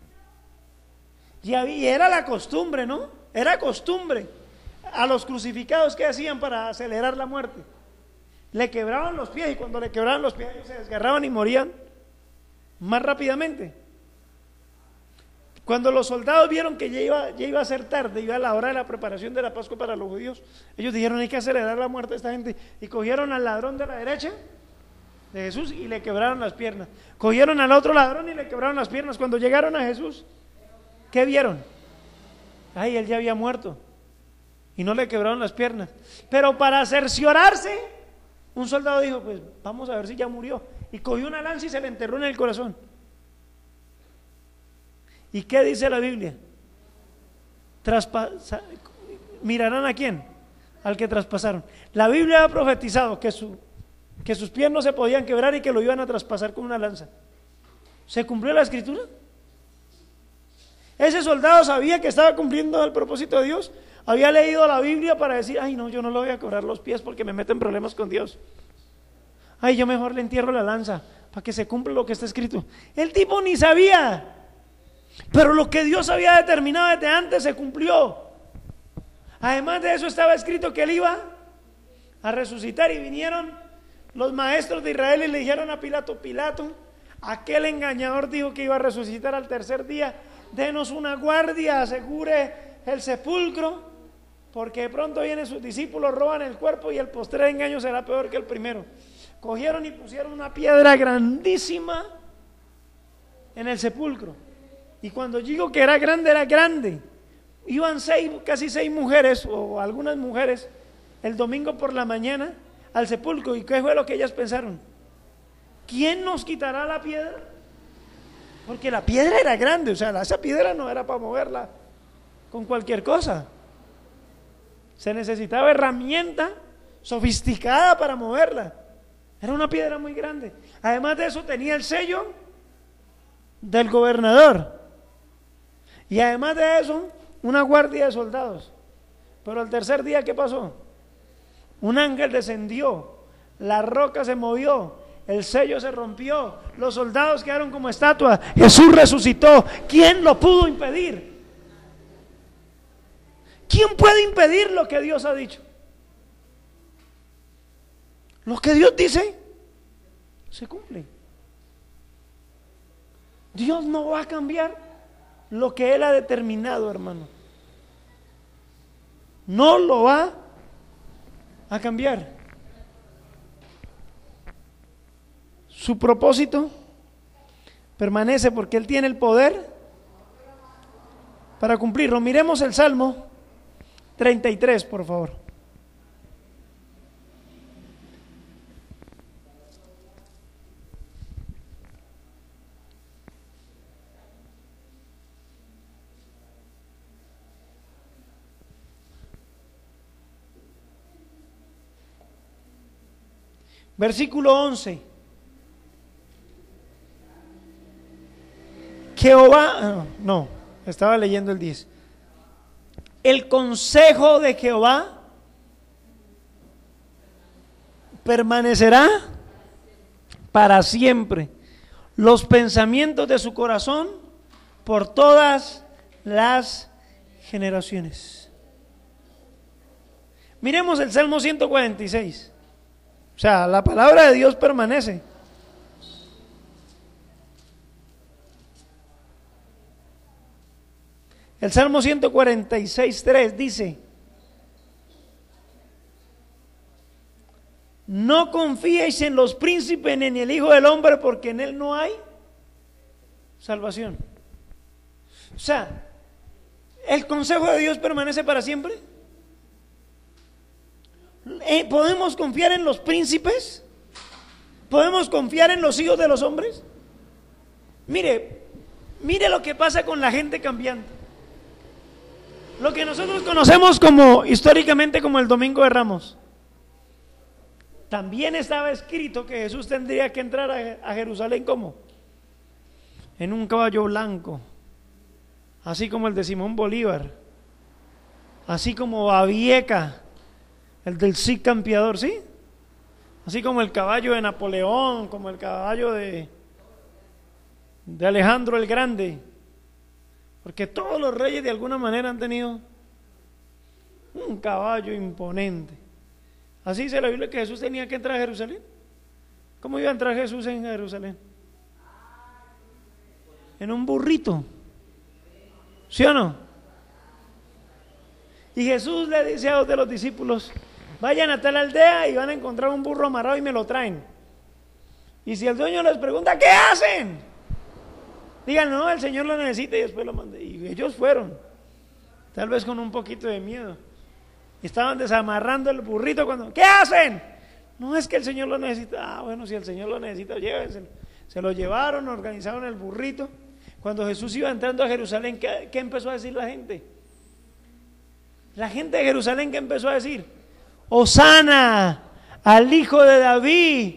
Y era la costumbre, ¿no? Era costumbre. A los crucificados, ¿qué hacían para acelerar la muerte? Le quebraban los pies, y cuando le quebraban los pies ellos se desgarraban y morían más rápidamente. Cuando los soldados vieron que ya iba, ya iba a ser tarde, iba a la hora de la preparación de la Pascua para los judíos, ellos dijeron: hay que acelerar la muerte de esta gente, y cogieron al ladrón de la derecha de Jesús y le quebraron las piernas. Cogieron al otro ladrón y le quebraron las piernas. Cuando llegaron a Jesús, ¿qué vieron? Ay, él ya había muerto y no le quebraron las piernas. Pero para cerciorarse, un soldado dijo: pues vamos a ver si ya murió, y cogió una lanza y se le enterró en el corazón. ¿Y qué dice la Biblia? Traspasa, ¿mirarán a quién? Al que traspasaron. La Biblia ha profetizado que, su, que sus pies no se podían quebrar y que lo iban a traspasar con una lanza. ¿Se cumplió la Escritura? Ese soldado sabía que estaba cumpliendo el propósito de Dios. Había leído la Biblia para decir: ay no, yo no le voy a quebrar los pies porque me meten problemas con Dios. Ay, yo mejor le entierro la lanza para que se cumpla lo que está escrito. El tipo ni sabía, pero lo que Dios había determinado desde antes se cumplió. Además de eso estaba escrito que Él iba a resucitar, y vinieron los maestros de Israel y le dijeron a Pilato: Pilato, aquel engañador dijo que iba a resucitar al tercer día. Denos una guardia, asegure el sepulcro, porque de pronto vienen sus discípulos, roban el cuerpo y el postrer engaño será peor que el primero. Cogieron y pusieron una piedra grandísima en el sepulcro. Y cuando digo que era grande, era grande. Iban seis, casi seis mujeres, o algunas mujeres, el domingo por la mañana al sepulcro. ¿Y qué fue lo que ellas pensaron? ¿Quién nos quitará la piedra? Porque la piedra era grande, o sea, esa piedra no era para moverla con cualquier cosa. Se necesitaba herramienta sofisticada para moverla. Era una piedra muy grande. Además de eso tenía el sello del gobernador. Y además de eso, una guardia de soldados. Pero al tercer día, ¿qué pasó? Un ángel descendió, la roca se movió, el sello se rompió, los soldados quedaron como estatuas, Jesús resucitó. ¿Quién lo pudo impedir? ¿Quién puede impedir lo que Dios ha dicho? Lo que Dios dice se cumple. Dios no va a cambiar lo que Él ha determinado, hermano. No lo va a cambiar. Su propósito permanece porque Él tiene el poder para cumplirlo. Miremos el Salmo treinta y tres, por favor. Versículo once. Jehová, no, estaba leyendo el diez. El consejo de Jehová permanecerá para siempre. Los pensamientos de su corazón por todas las generaciones. Miremos el Salmo ciento cuarenta y seis. O sea, la palabra de Dios permanece. El Salmo ciento cuarenta y seis, tres dice: no confiéis en los príncipes ni en el Hijo del Hombre, porque en él no hay salvación. O sea, ¿el consejo de Dios permanece para siempre? ¿Eh, ¿Podemos confiar en los príncipes? ¿Podemos confiar en los hijos de los hombres? Mire, mire lo que pasa con la gente cambiante. Lo que nosotros conocemos como históricamente como el Domingo de Ramos. También estaba escrito que Jesús tendría que entrar a, a Jerusalén ¿cómo? En un caballo blanco, así como el de Simón Bolívar, así como Babieca, el del Cid Campeador, ¿sí? Así como el caballo de Napoleón, como el caballo de, de Alejandro el Grande. Porque todos los reyes de alguna manera han tenido un caballo imponente. Así dice la Biblia que Jesús tenía que entrar a Jerusalén. ¿Cómo iba a entrar Jesús en Jerusalén? En un burrito. ¿Sí o no? Y Jesús le dice a dos de los discípulos: vayan a tal aldea y van a encontrar un burro amarrado y me lo traen. Y si el dueño les pregunta: ¿qué hacen? Digan: no, el Señor lo necesita, y después lo mandé. Y ellos fueron, tal vez con un poquito de miedo. Y estaban desamarrando el burrito cuando: ¿qué hacen? No, es que el Señor lo necesita. Ah, bueno, si el Señor lo necesita, llévenselo. Se lo llevaron, organizaron el burrito. Cuando Jesús iba entrando a Jerusalén, ¿qué, qué empezó a decir la gente? La gente de Jerusalén, ¿qué empezó a decir? Hosana al Hijo de David.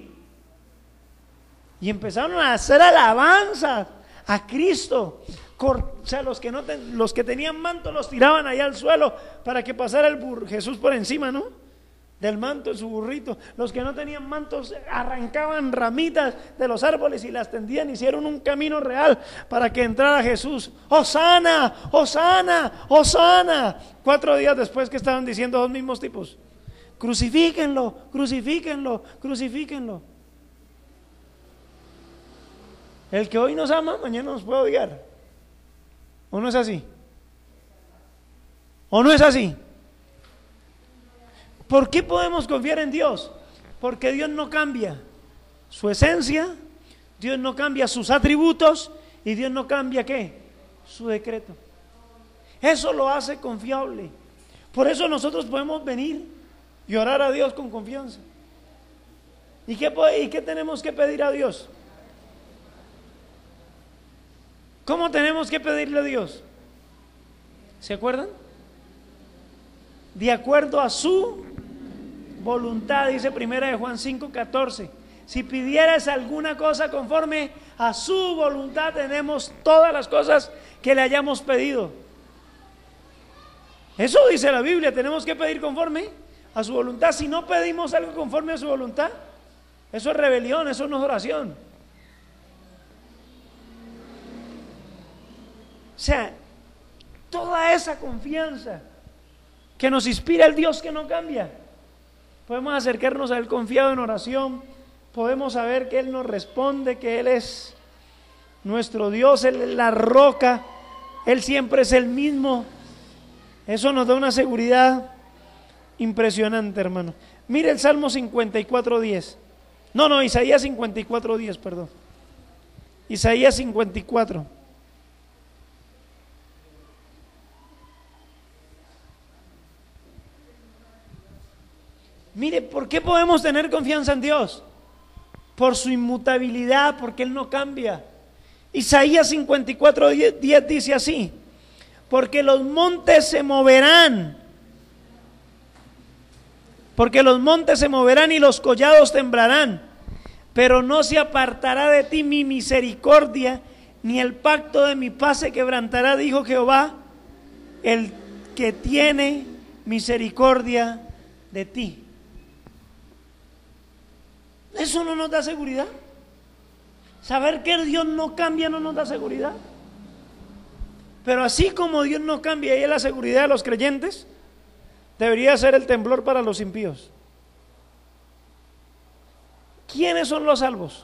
Y empezaron a hacer alabanzas a Cristo. O sea, los que, no ten, los que tenían manto los tiraban allá al suelo para que pasara el bur, Jesús por encima, ¿no? Del manto de su burrito. Los que no tenían mantos arrancaban ramitas de los árboles y las tendían, hicieron un camino real para que entrara Jesús. ¡Hosana! ¡Hosana! ¡Hosana! Cuatro días después, ¿qué estaban diciendo los mismos tipos? Crucifíquenlo, crucifíquenlo, crucifíquenlo. El que hoy nos ama, mañana nos puede odiar. ¿O no es así? ¿O no es así? ¿Por qué podemos confiar en Dios? Porque Dios no cambia su esencia, Dios no cambia sus atributos y Dios no cambia ¿qué? Su decreto. Eso lo hace confiable. Por eso nosotros podemos venir y orar a Dios con confianza. ¿Y qué, y qué tenemos que pedir a Dios? ¿Cómo tenemos que pedirle a Dios? ¿Se acuerdan? De acuerdo a su voluntad, dice primera de Juan cinco, catorce. Si pidieras alguna cosa conforme a su voluntad, tenemos todas las cosas que le hayamos pedido. Eso dice la Biblia, tenemos que pedir conforme a su voluntad. Si no pedimos algo conforme a su voluntad, eso es rebelión, eso no es oración. O sea, toda esa confianza que nos inspira el Dios que no cambia, podemos acercarnos a Él confiado en oración, podemos saber que Él nos responde, que Él es nuestro Dios, Él es la roca, Él siempre es el mismo. Eso nos da una seguridad impresionante, hermano. Mire el Salmo cincuenta y cuatro, diez. No, no, Isaías cincuenta y cuatro, diez, perdón. Isaías cincuenta y cuatro. Mire, ¿por qué podemos tener confianza en Dios? Por su inmutabilidad, porque Él no cambia. Isaías cincuenta y cuatro, diez dice así: porque los montes se moverán, porque los montes se moverán y los collados temblarán, pero no se apartará de ti mi misericordia, ni el pacto de mi paz se quebrantará, dijo Jehová, el que tiene misericordia de ti. Eso no nos da seguridad. Saber que Dios no cambia no nos da seguridad. Pero así como Dios no cambia y es la seguridad de los creyentes, debería ser el temblor para los impíos. ¿Quiénes son los salvos?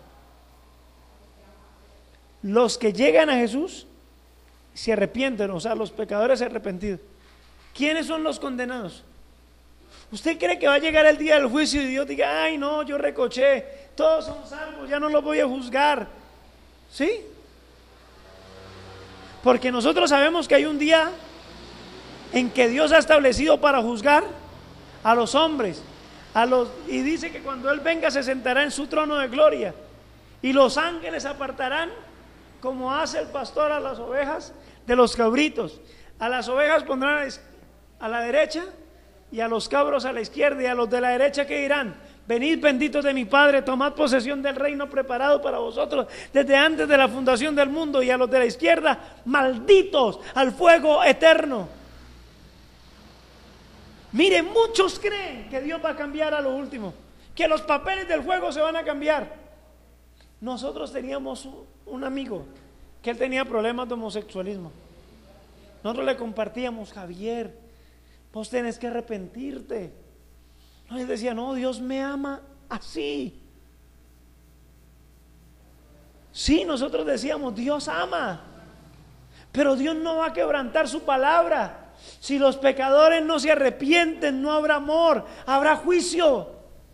Los que llegan a Jesús se arrepienten, o sea, los pecadores arrepentidos. ¿Quiénes son los condenados? ¿Usted cree que va a llegar el día del juicio y Dios diga, ay no, yo recoché, todos son salvos, ya no los voy a juzgar? ¿Sí? Porque nosotros sabemos que hay un día en que Dios ha establecido para juzgar a los hombres, a los, y dice que cuando Él venga se sentará en su trono de gloria y los ángeles apartarán como hace el pastor a las ovejas de los cabritos. A las ovejas pondrán a la derecha y a los cabros a la izquierda, y a los de la derecha que dirán, venid benditos de mi Padre, tomad posesión del reino preparado para vosotros desde antes de la fundación del mundo, y a los de la izquierda, malditos al fuego eterno. Mire, muchos creen que Dios va a cambiar a lo último, que los papeles del juego se van a cambiar. Nosotros teníamos un amigo que él tenía problemas de homosexualismo. Nosotros le compartíamos, Javier, vos tenés que arrepentirte. No, él decía, no, Dios me ama así. Sí, nosotros decíamos, Dios ama, pero Dios no va a quebrantar su palabra. Si los pecadores no se arrepienten, no habrá amor, habrá juicio.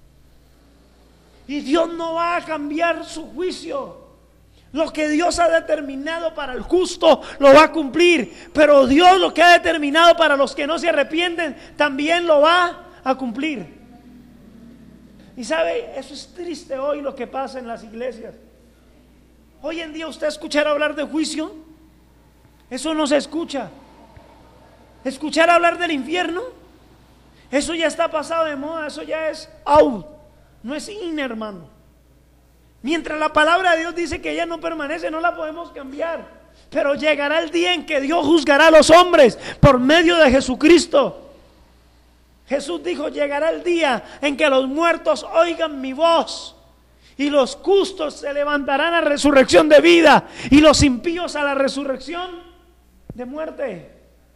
Y Dios no va a cambiar su juicio. Lo que Dios ha determinado para el justo lo va a cumplir, pero Dios lo que ha determinado para los que no se arrepienten también lo va a cumplir. Y sabe, eso es triste hoy lo que pasa en las iglesias. Hoy en día usted escuchar hablar de juicio, eso no se escucha. Escuchar hablar del infierno, eso ya está pasado de moda, eso ya es out, no es in, hermano. Mientras la palabra de Dios dice que ella no permanece, no la podemos cambiar. Pero llegará el día en que Dios juzgará a los hombres por medio de Jesucristo. Jesús dijo, llegará el día en que los muertos oigan mi voz, y los justos se levantarán a resurrección de vida, y los impíos a la resurrección de muerte.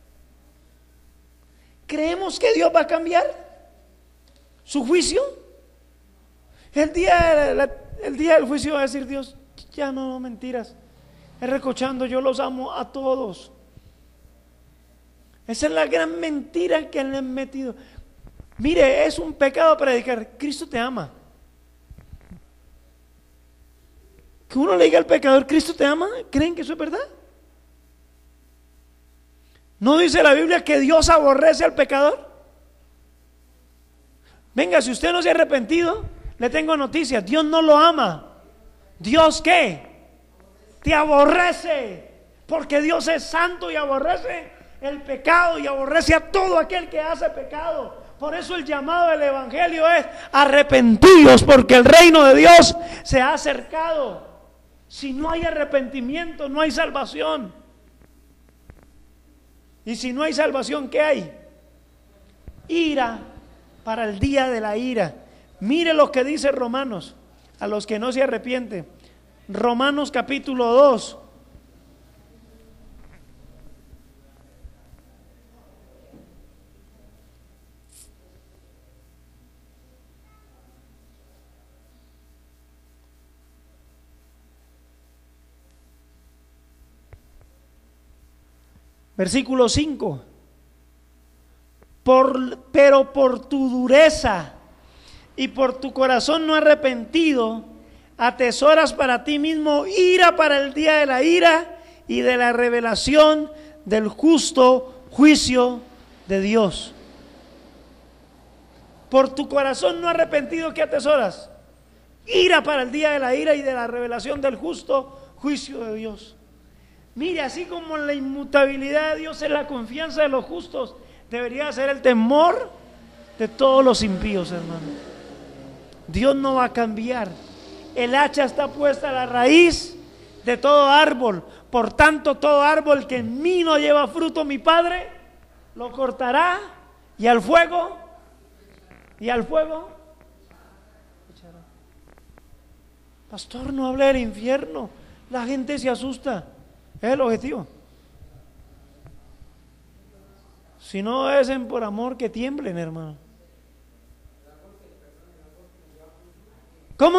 ¿Creemos que Dios va a cambiar su juicio? El día, la, el día del juicio va a decir Dios, ya no, no mentiras, es recochando, yo los amo a todos. Esa es la gran mentira que le han metido. Mire, es un pecado predicar, Cristo te ama. Que uno le diga al pecador, Cristo te ama, ¿creen que eso es verdad? ¿No dice la Biblia que Dios aborrece al pecador? Venga, si usted no se ha arrepentido, le tengo noticias, Dios no lo ama. ¿Dios qué? Te aborrece, porque Dios es santo y aborrece el pecado y aborrece a todo aquel que hace pecado. Por eso el llamado del evangelio es arrepentidos, porque el reino de Dios se ha acercado. Si no hay arrepentimiento, no hay salvación. Y si no hay salvación, ¿qué hay? Ira para el día de la ira. Mire lo que dice Romanos a los que no se arrepienten. Romanos capítulo dos. Versículo cinco. Por, pero por tu dureza y por tu corazón no arrepentido, atesoras para ti mismo ira para el día de la ira y de la revelación del justo juicio de Dios. Por tu corazón no arrepentido, ¿qué atesoras? Ira para el día de la ira y de la revelación del justo juicio de Dios. Mire, así como la inmutabilidad de Dios es la confianza de los justos, debería ser el temor de todos los impíos, hermano. Dios no va a cambiar. El hacha está puesta a la raíz de todo árbol. Por tanto, todo árbol que en mí no lleva fruto, mi Padre lo cortará, y al fuego, y al fuego. Pastor, no hable del infierno, la gente se asusta. Es el objetivo. Si no es en por amor, que tiemblen, hermano. ¿Cómo?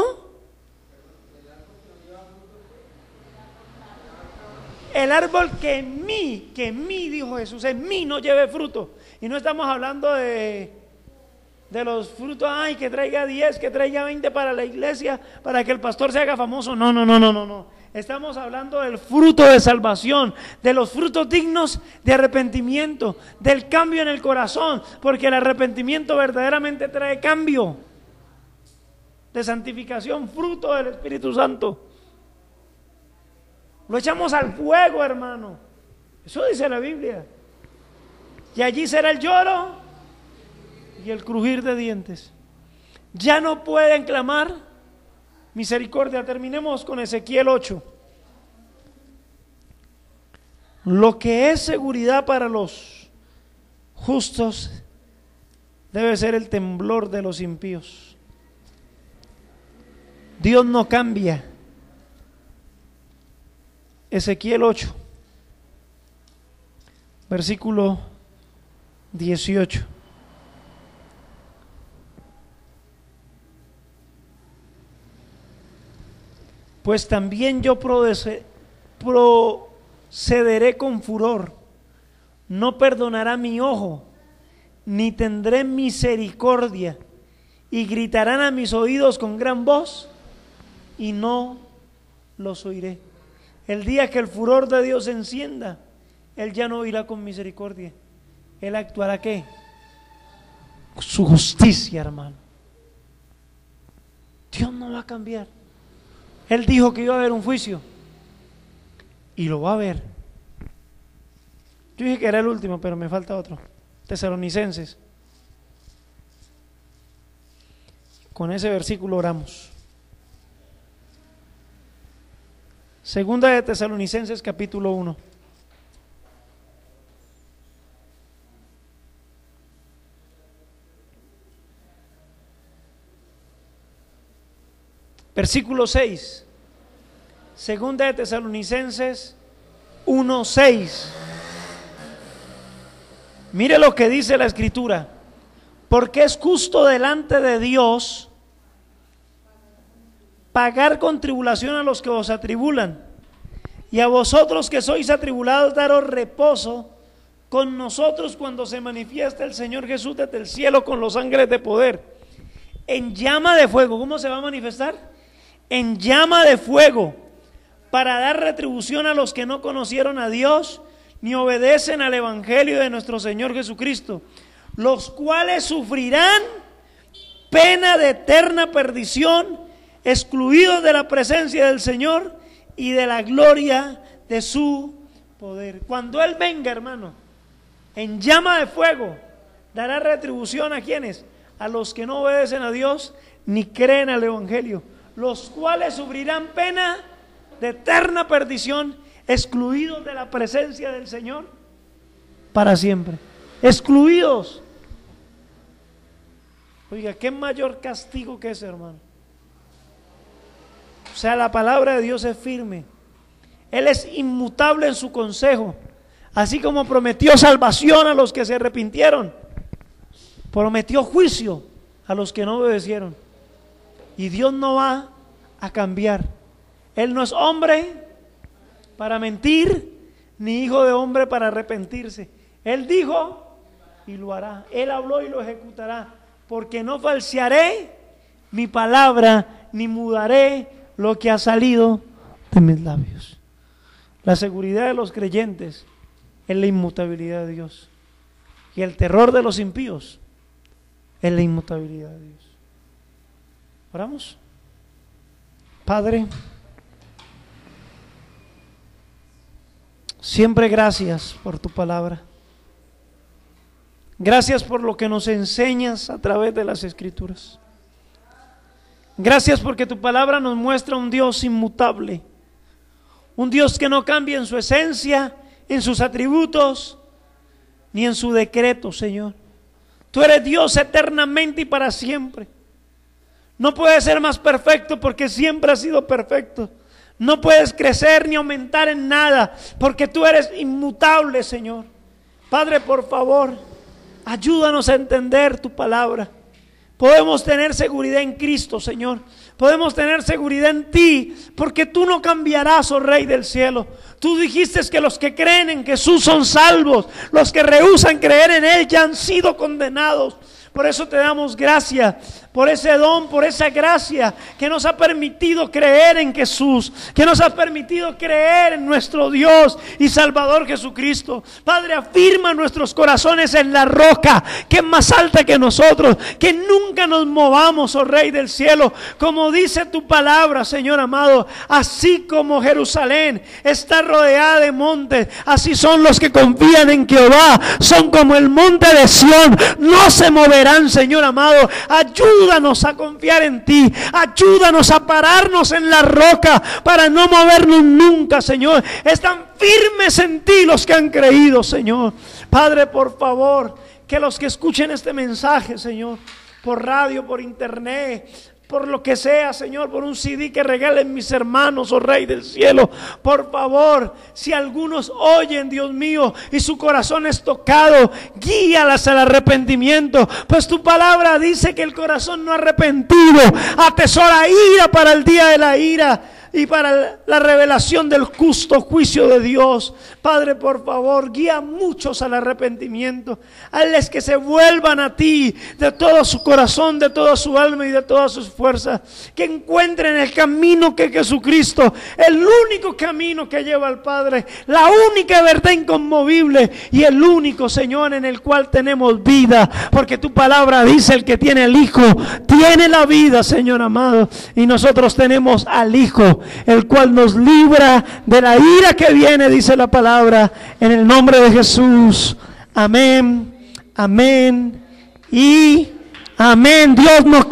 El árbol que en mí, que en mí, dijo Jesús, en mí no lleve fruto. Y no estamos hablando de, de los frutos, ay, que traiga diez, que traiga veinte para la iglesia, para que el pastor se haga famoso. No, no, no, no, no, no. Estamos hablando del fruto de salvación, de los frutos dignos de arrepentimiento, del cambio en el corazón, porque el arrepentimiento verdaderamente trae cambio, de santificación, fruto del Espíritu Santo. Lo echamos al fuego, hermano. Eso dice la Biblia. Y allí será el lloro y el crujir de dientes. Ya no pueden clamar misericordia. Terminemos con Ezequiel ocho. Lo que es seguridad para los justos debe ser el temblor de los impíos. Dios no cambia. Ezequiel ocho, versículo dieciocho. Pues también yo procederé con furor, no perdonará mi ojo, ni tendré misericordia, y gritarán a mis oídos con gran voz, y no los oiré. El día que el furor de Dios se encienda, Él ya no irá con misericordia. Él actuará ¿qué? Su justicia, hermano. Dios no va a cambiar. Él dijo que iba a haber un juicio y lo va a haber. Yo dije que era el último, pero me falta otro. Tesalonicenses. Con ese versículo oramos. Segunda de Tesalonicenses, capítulo uno. Versículo seis. Segunda de Tesalonicenses uno, seis. Mire lo que dice la Escritura. Porque es justo delante de Dios pagar con tribulación a los que os atribulan, y a vosotros que sois atribulados daros reposo con nosotros cuando se manifiesta el Señor Jesús desde el cielo con los ángeles de poder, en llama de fuego. ¿Cómo se va a manifestar? En llama de fuego, para dar retribución a los que no conocieron a Dios ni obedecen al Evangelio de nuestro Señor Jesucristo, los cuales sufrirán pena de eterna perdición, excluidos de la presencia del Señor y de la gloria de su poder. Cuando Él venga, hermano, en llama de fuego, dará retribución a quienes, a los que no obedecen a Dios ni creen al Evangelio, los cuales sufrirán pena de eterna perdición, excluidos de la presencia del Señor para siempre. Excluidos. Oiga, qué mayor castigo que ese, hermano. O sea, la palabra de Dios es firme. Él es inmutable en su consejo. Así como prometió salvación a los que se arrepintieron, prometió juicio a los que no obedecieron. Y Dios no va a cambiar. Él no es hombre para mentir, ni hijo de hombre para arrepentirse. Él dijo y lo hará. Él habló y lo ejecutará. Porque no falsearé mi palabra, ni mudaré lo que ha salido de mis labios. La seguridad de los creyentes es la inmutabilidad de Dios, y el terror de los impíos es la inmutabilidad de Dios. ¿Oramos? Padre, siempre gracias por tu palabra. Gracias por lo que nos enseñas a través de las Escrituras. Gracias porque tu palabra nos muestra un Dios inmutable, un Dios que no cambia en su esencia, en sus atributos, ni en su decreto, Señor. Tú eres Dios eternamente y para siempre. No puedes ser más perfecto porque siempre has sido perfecto. No puedes crecer ni aumentar en nada porque tú eres inmutable, Señor. Padre, por favor, ayúdanos a entender tu palabra. Podemos tener seguridad en Cristo, Señor. Podemos tener seguridad en ti, porque tú no cambiarás, oh Rey del cielo. Tú dijiste que los que creen en Jesús son salvos. Los que rehúsan creer en Él ya han sido condenados. Por eso te damos gracias, por ese don, por esa gracia que nos ha permitido creer en Jesús, que nos ha permitido creer en nuestro Dios y Salvador Jesucristo. Padre, afirma nuestros corazones en la roca que es más alta que nosotros, que nunca nos movamos, oh Rey del cielo, como dice tu palabra, Señor amado. Así como Jerusalén está rodeada de montes, así son los que confían en Jehová, son como el monte de Sión, no se moverán. Señor amado, ayúdanos a confiar en ti, ayúdanos a pararnos en la roca para no movernos nunca, Señor. Están firmes en ti los que han creído, Señor. Padre, por favor, que los que escuchen este mensaje, Señor, por radio, por internet, por lo que sea, Señor, por un C D que regalen mis hermanos, oh Rey del cielo, por favor, si algunos oyen, Dios mío, y su corazón es tocado, guíalas al arrepentimiento, pues tu palabra dice que el corazón no arrepentido atesora ira para el día de la ira y para la revelación del justo juicio de Dios. Padre, por favor, guía a muchos al arrepentimiento. Hazles que se vuelvan a ti de todo su corazón, de toda su alma y de todas sus fuerzas. Que encuentren el camino que es Jesucristo, el único camino que lleva al Padre, la única verdad inconmovible y el único, Señor, en el cual tenemos vida. Porque tu palabra dice: el que tiene el Hijo tiene la vida, Señor amado. Y nosotros tenemos al Hijo, el cual nos libra de la ira que viene, dice la palabra, en el nombre de Jesús. Amén, amén y amén. Dios nos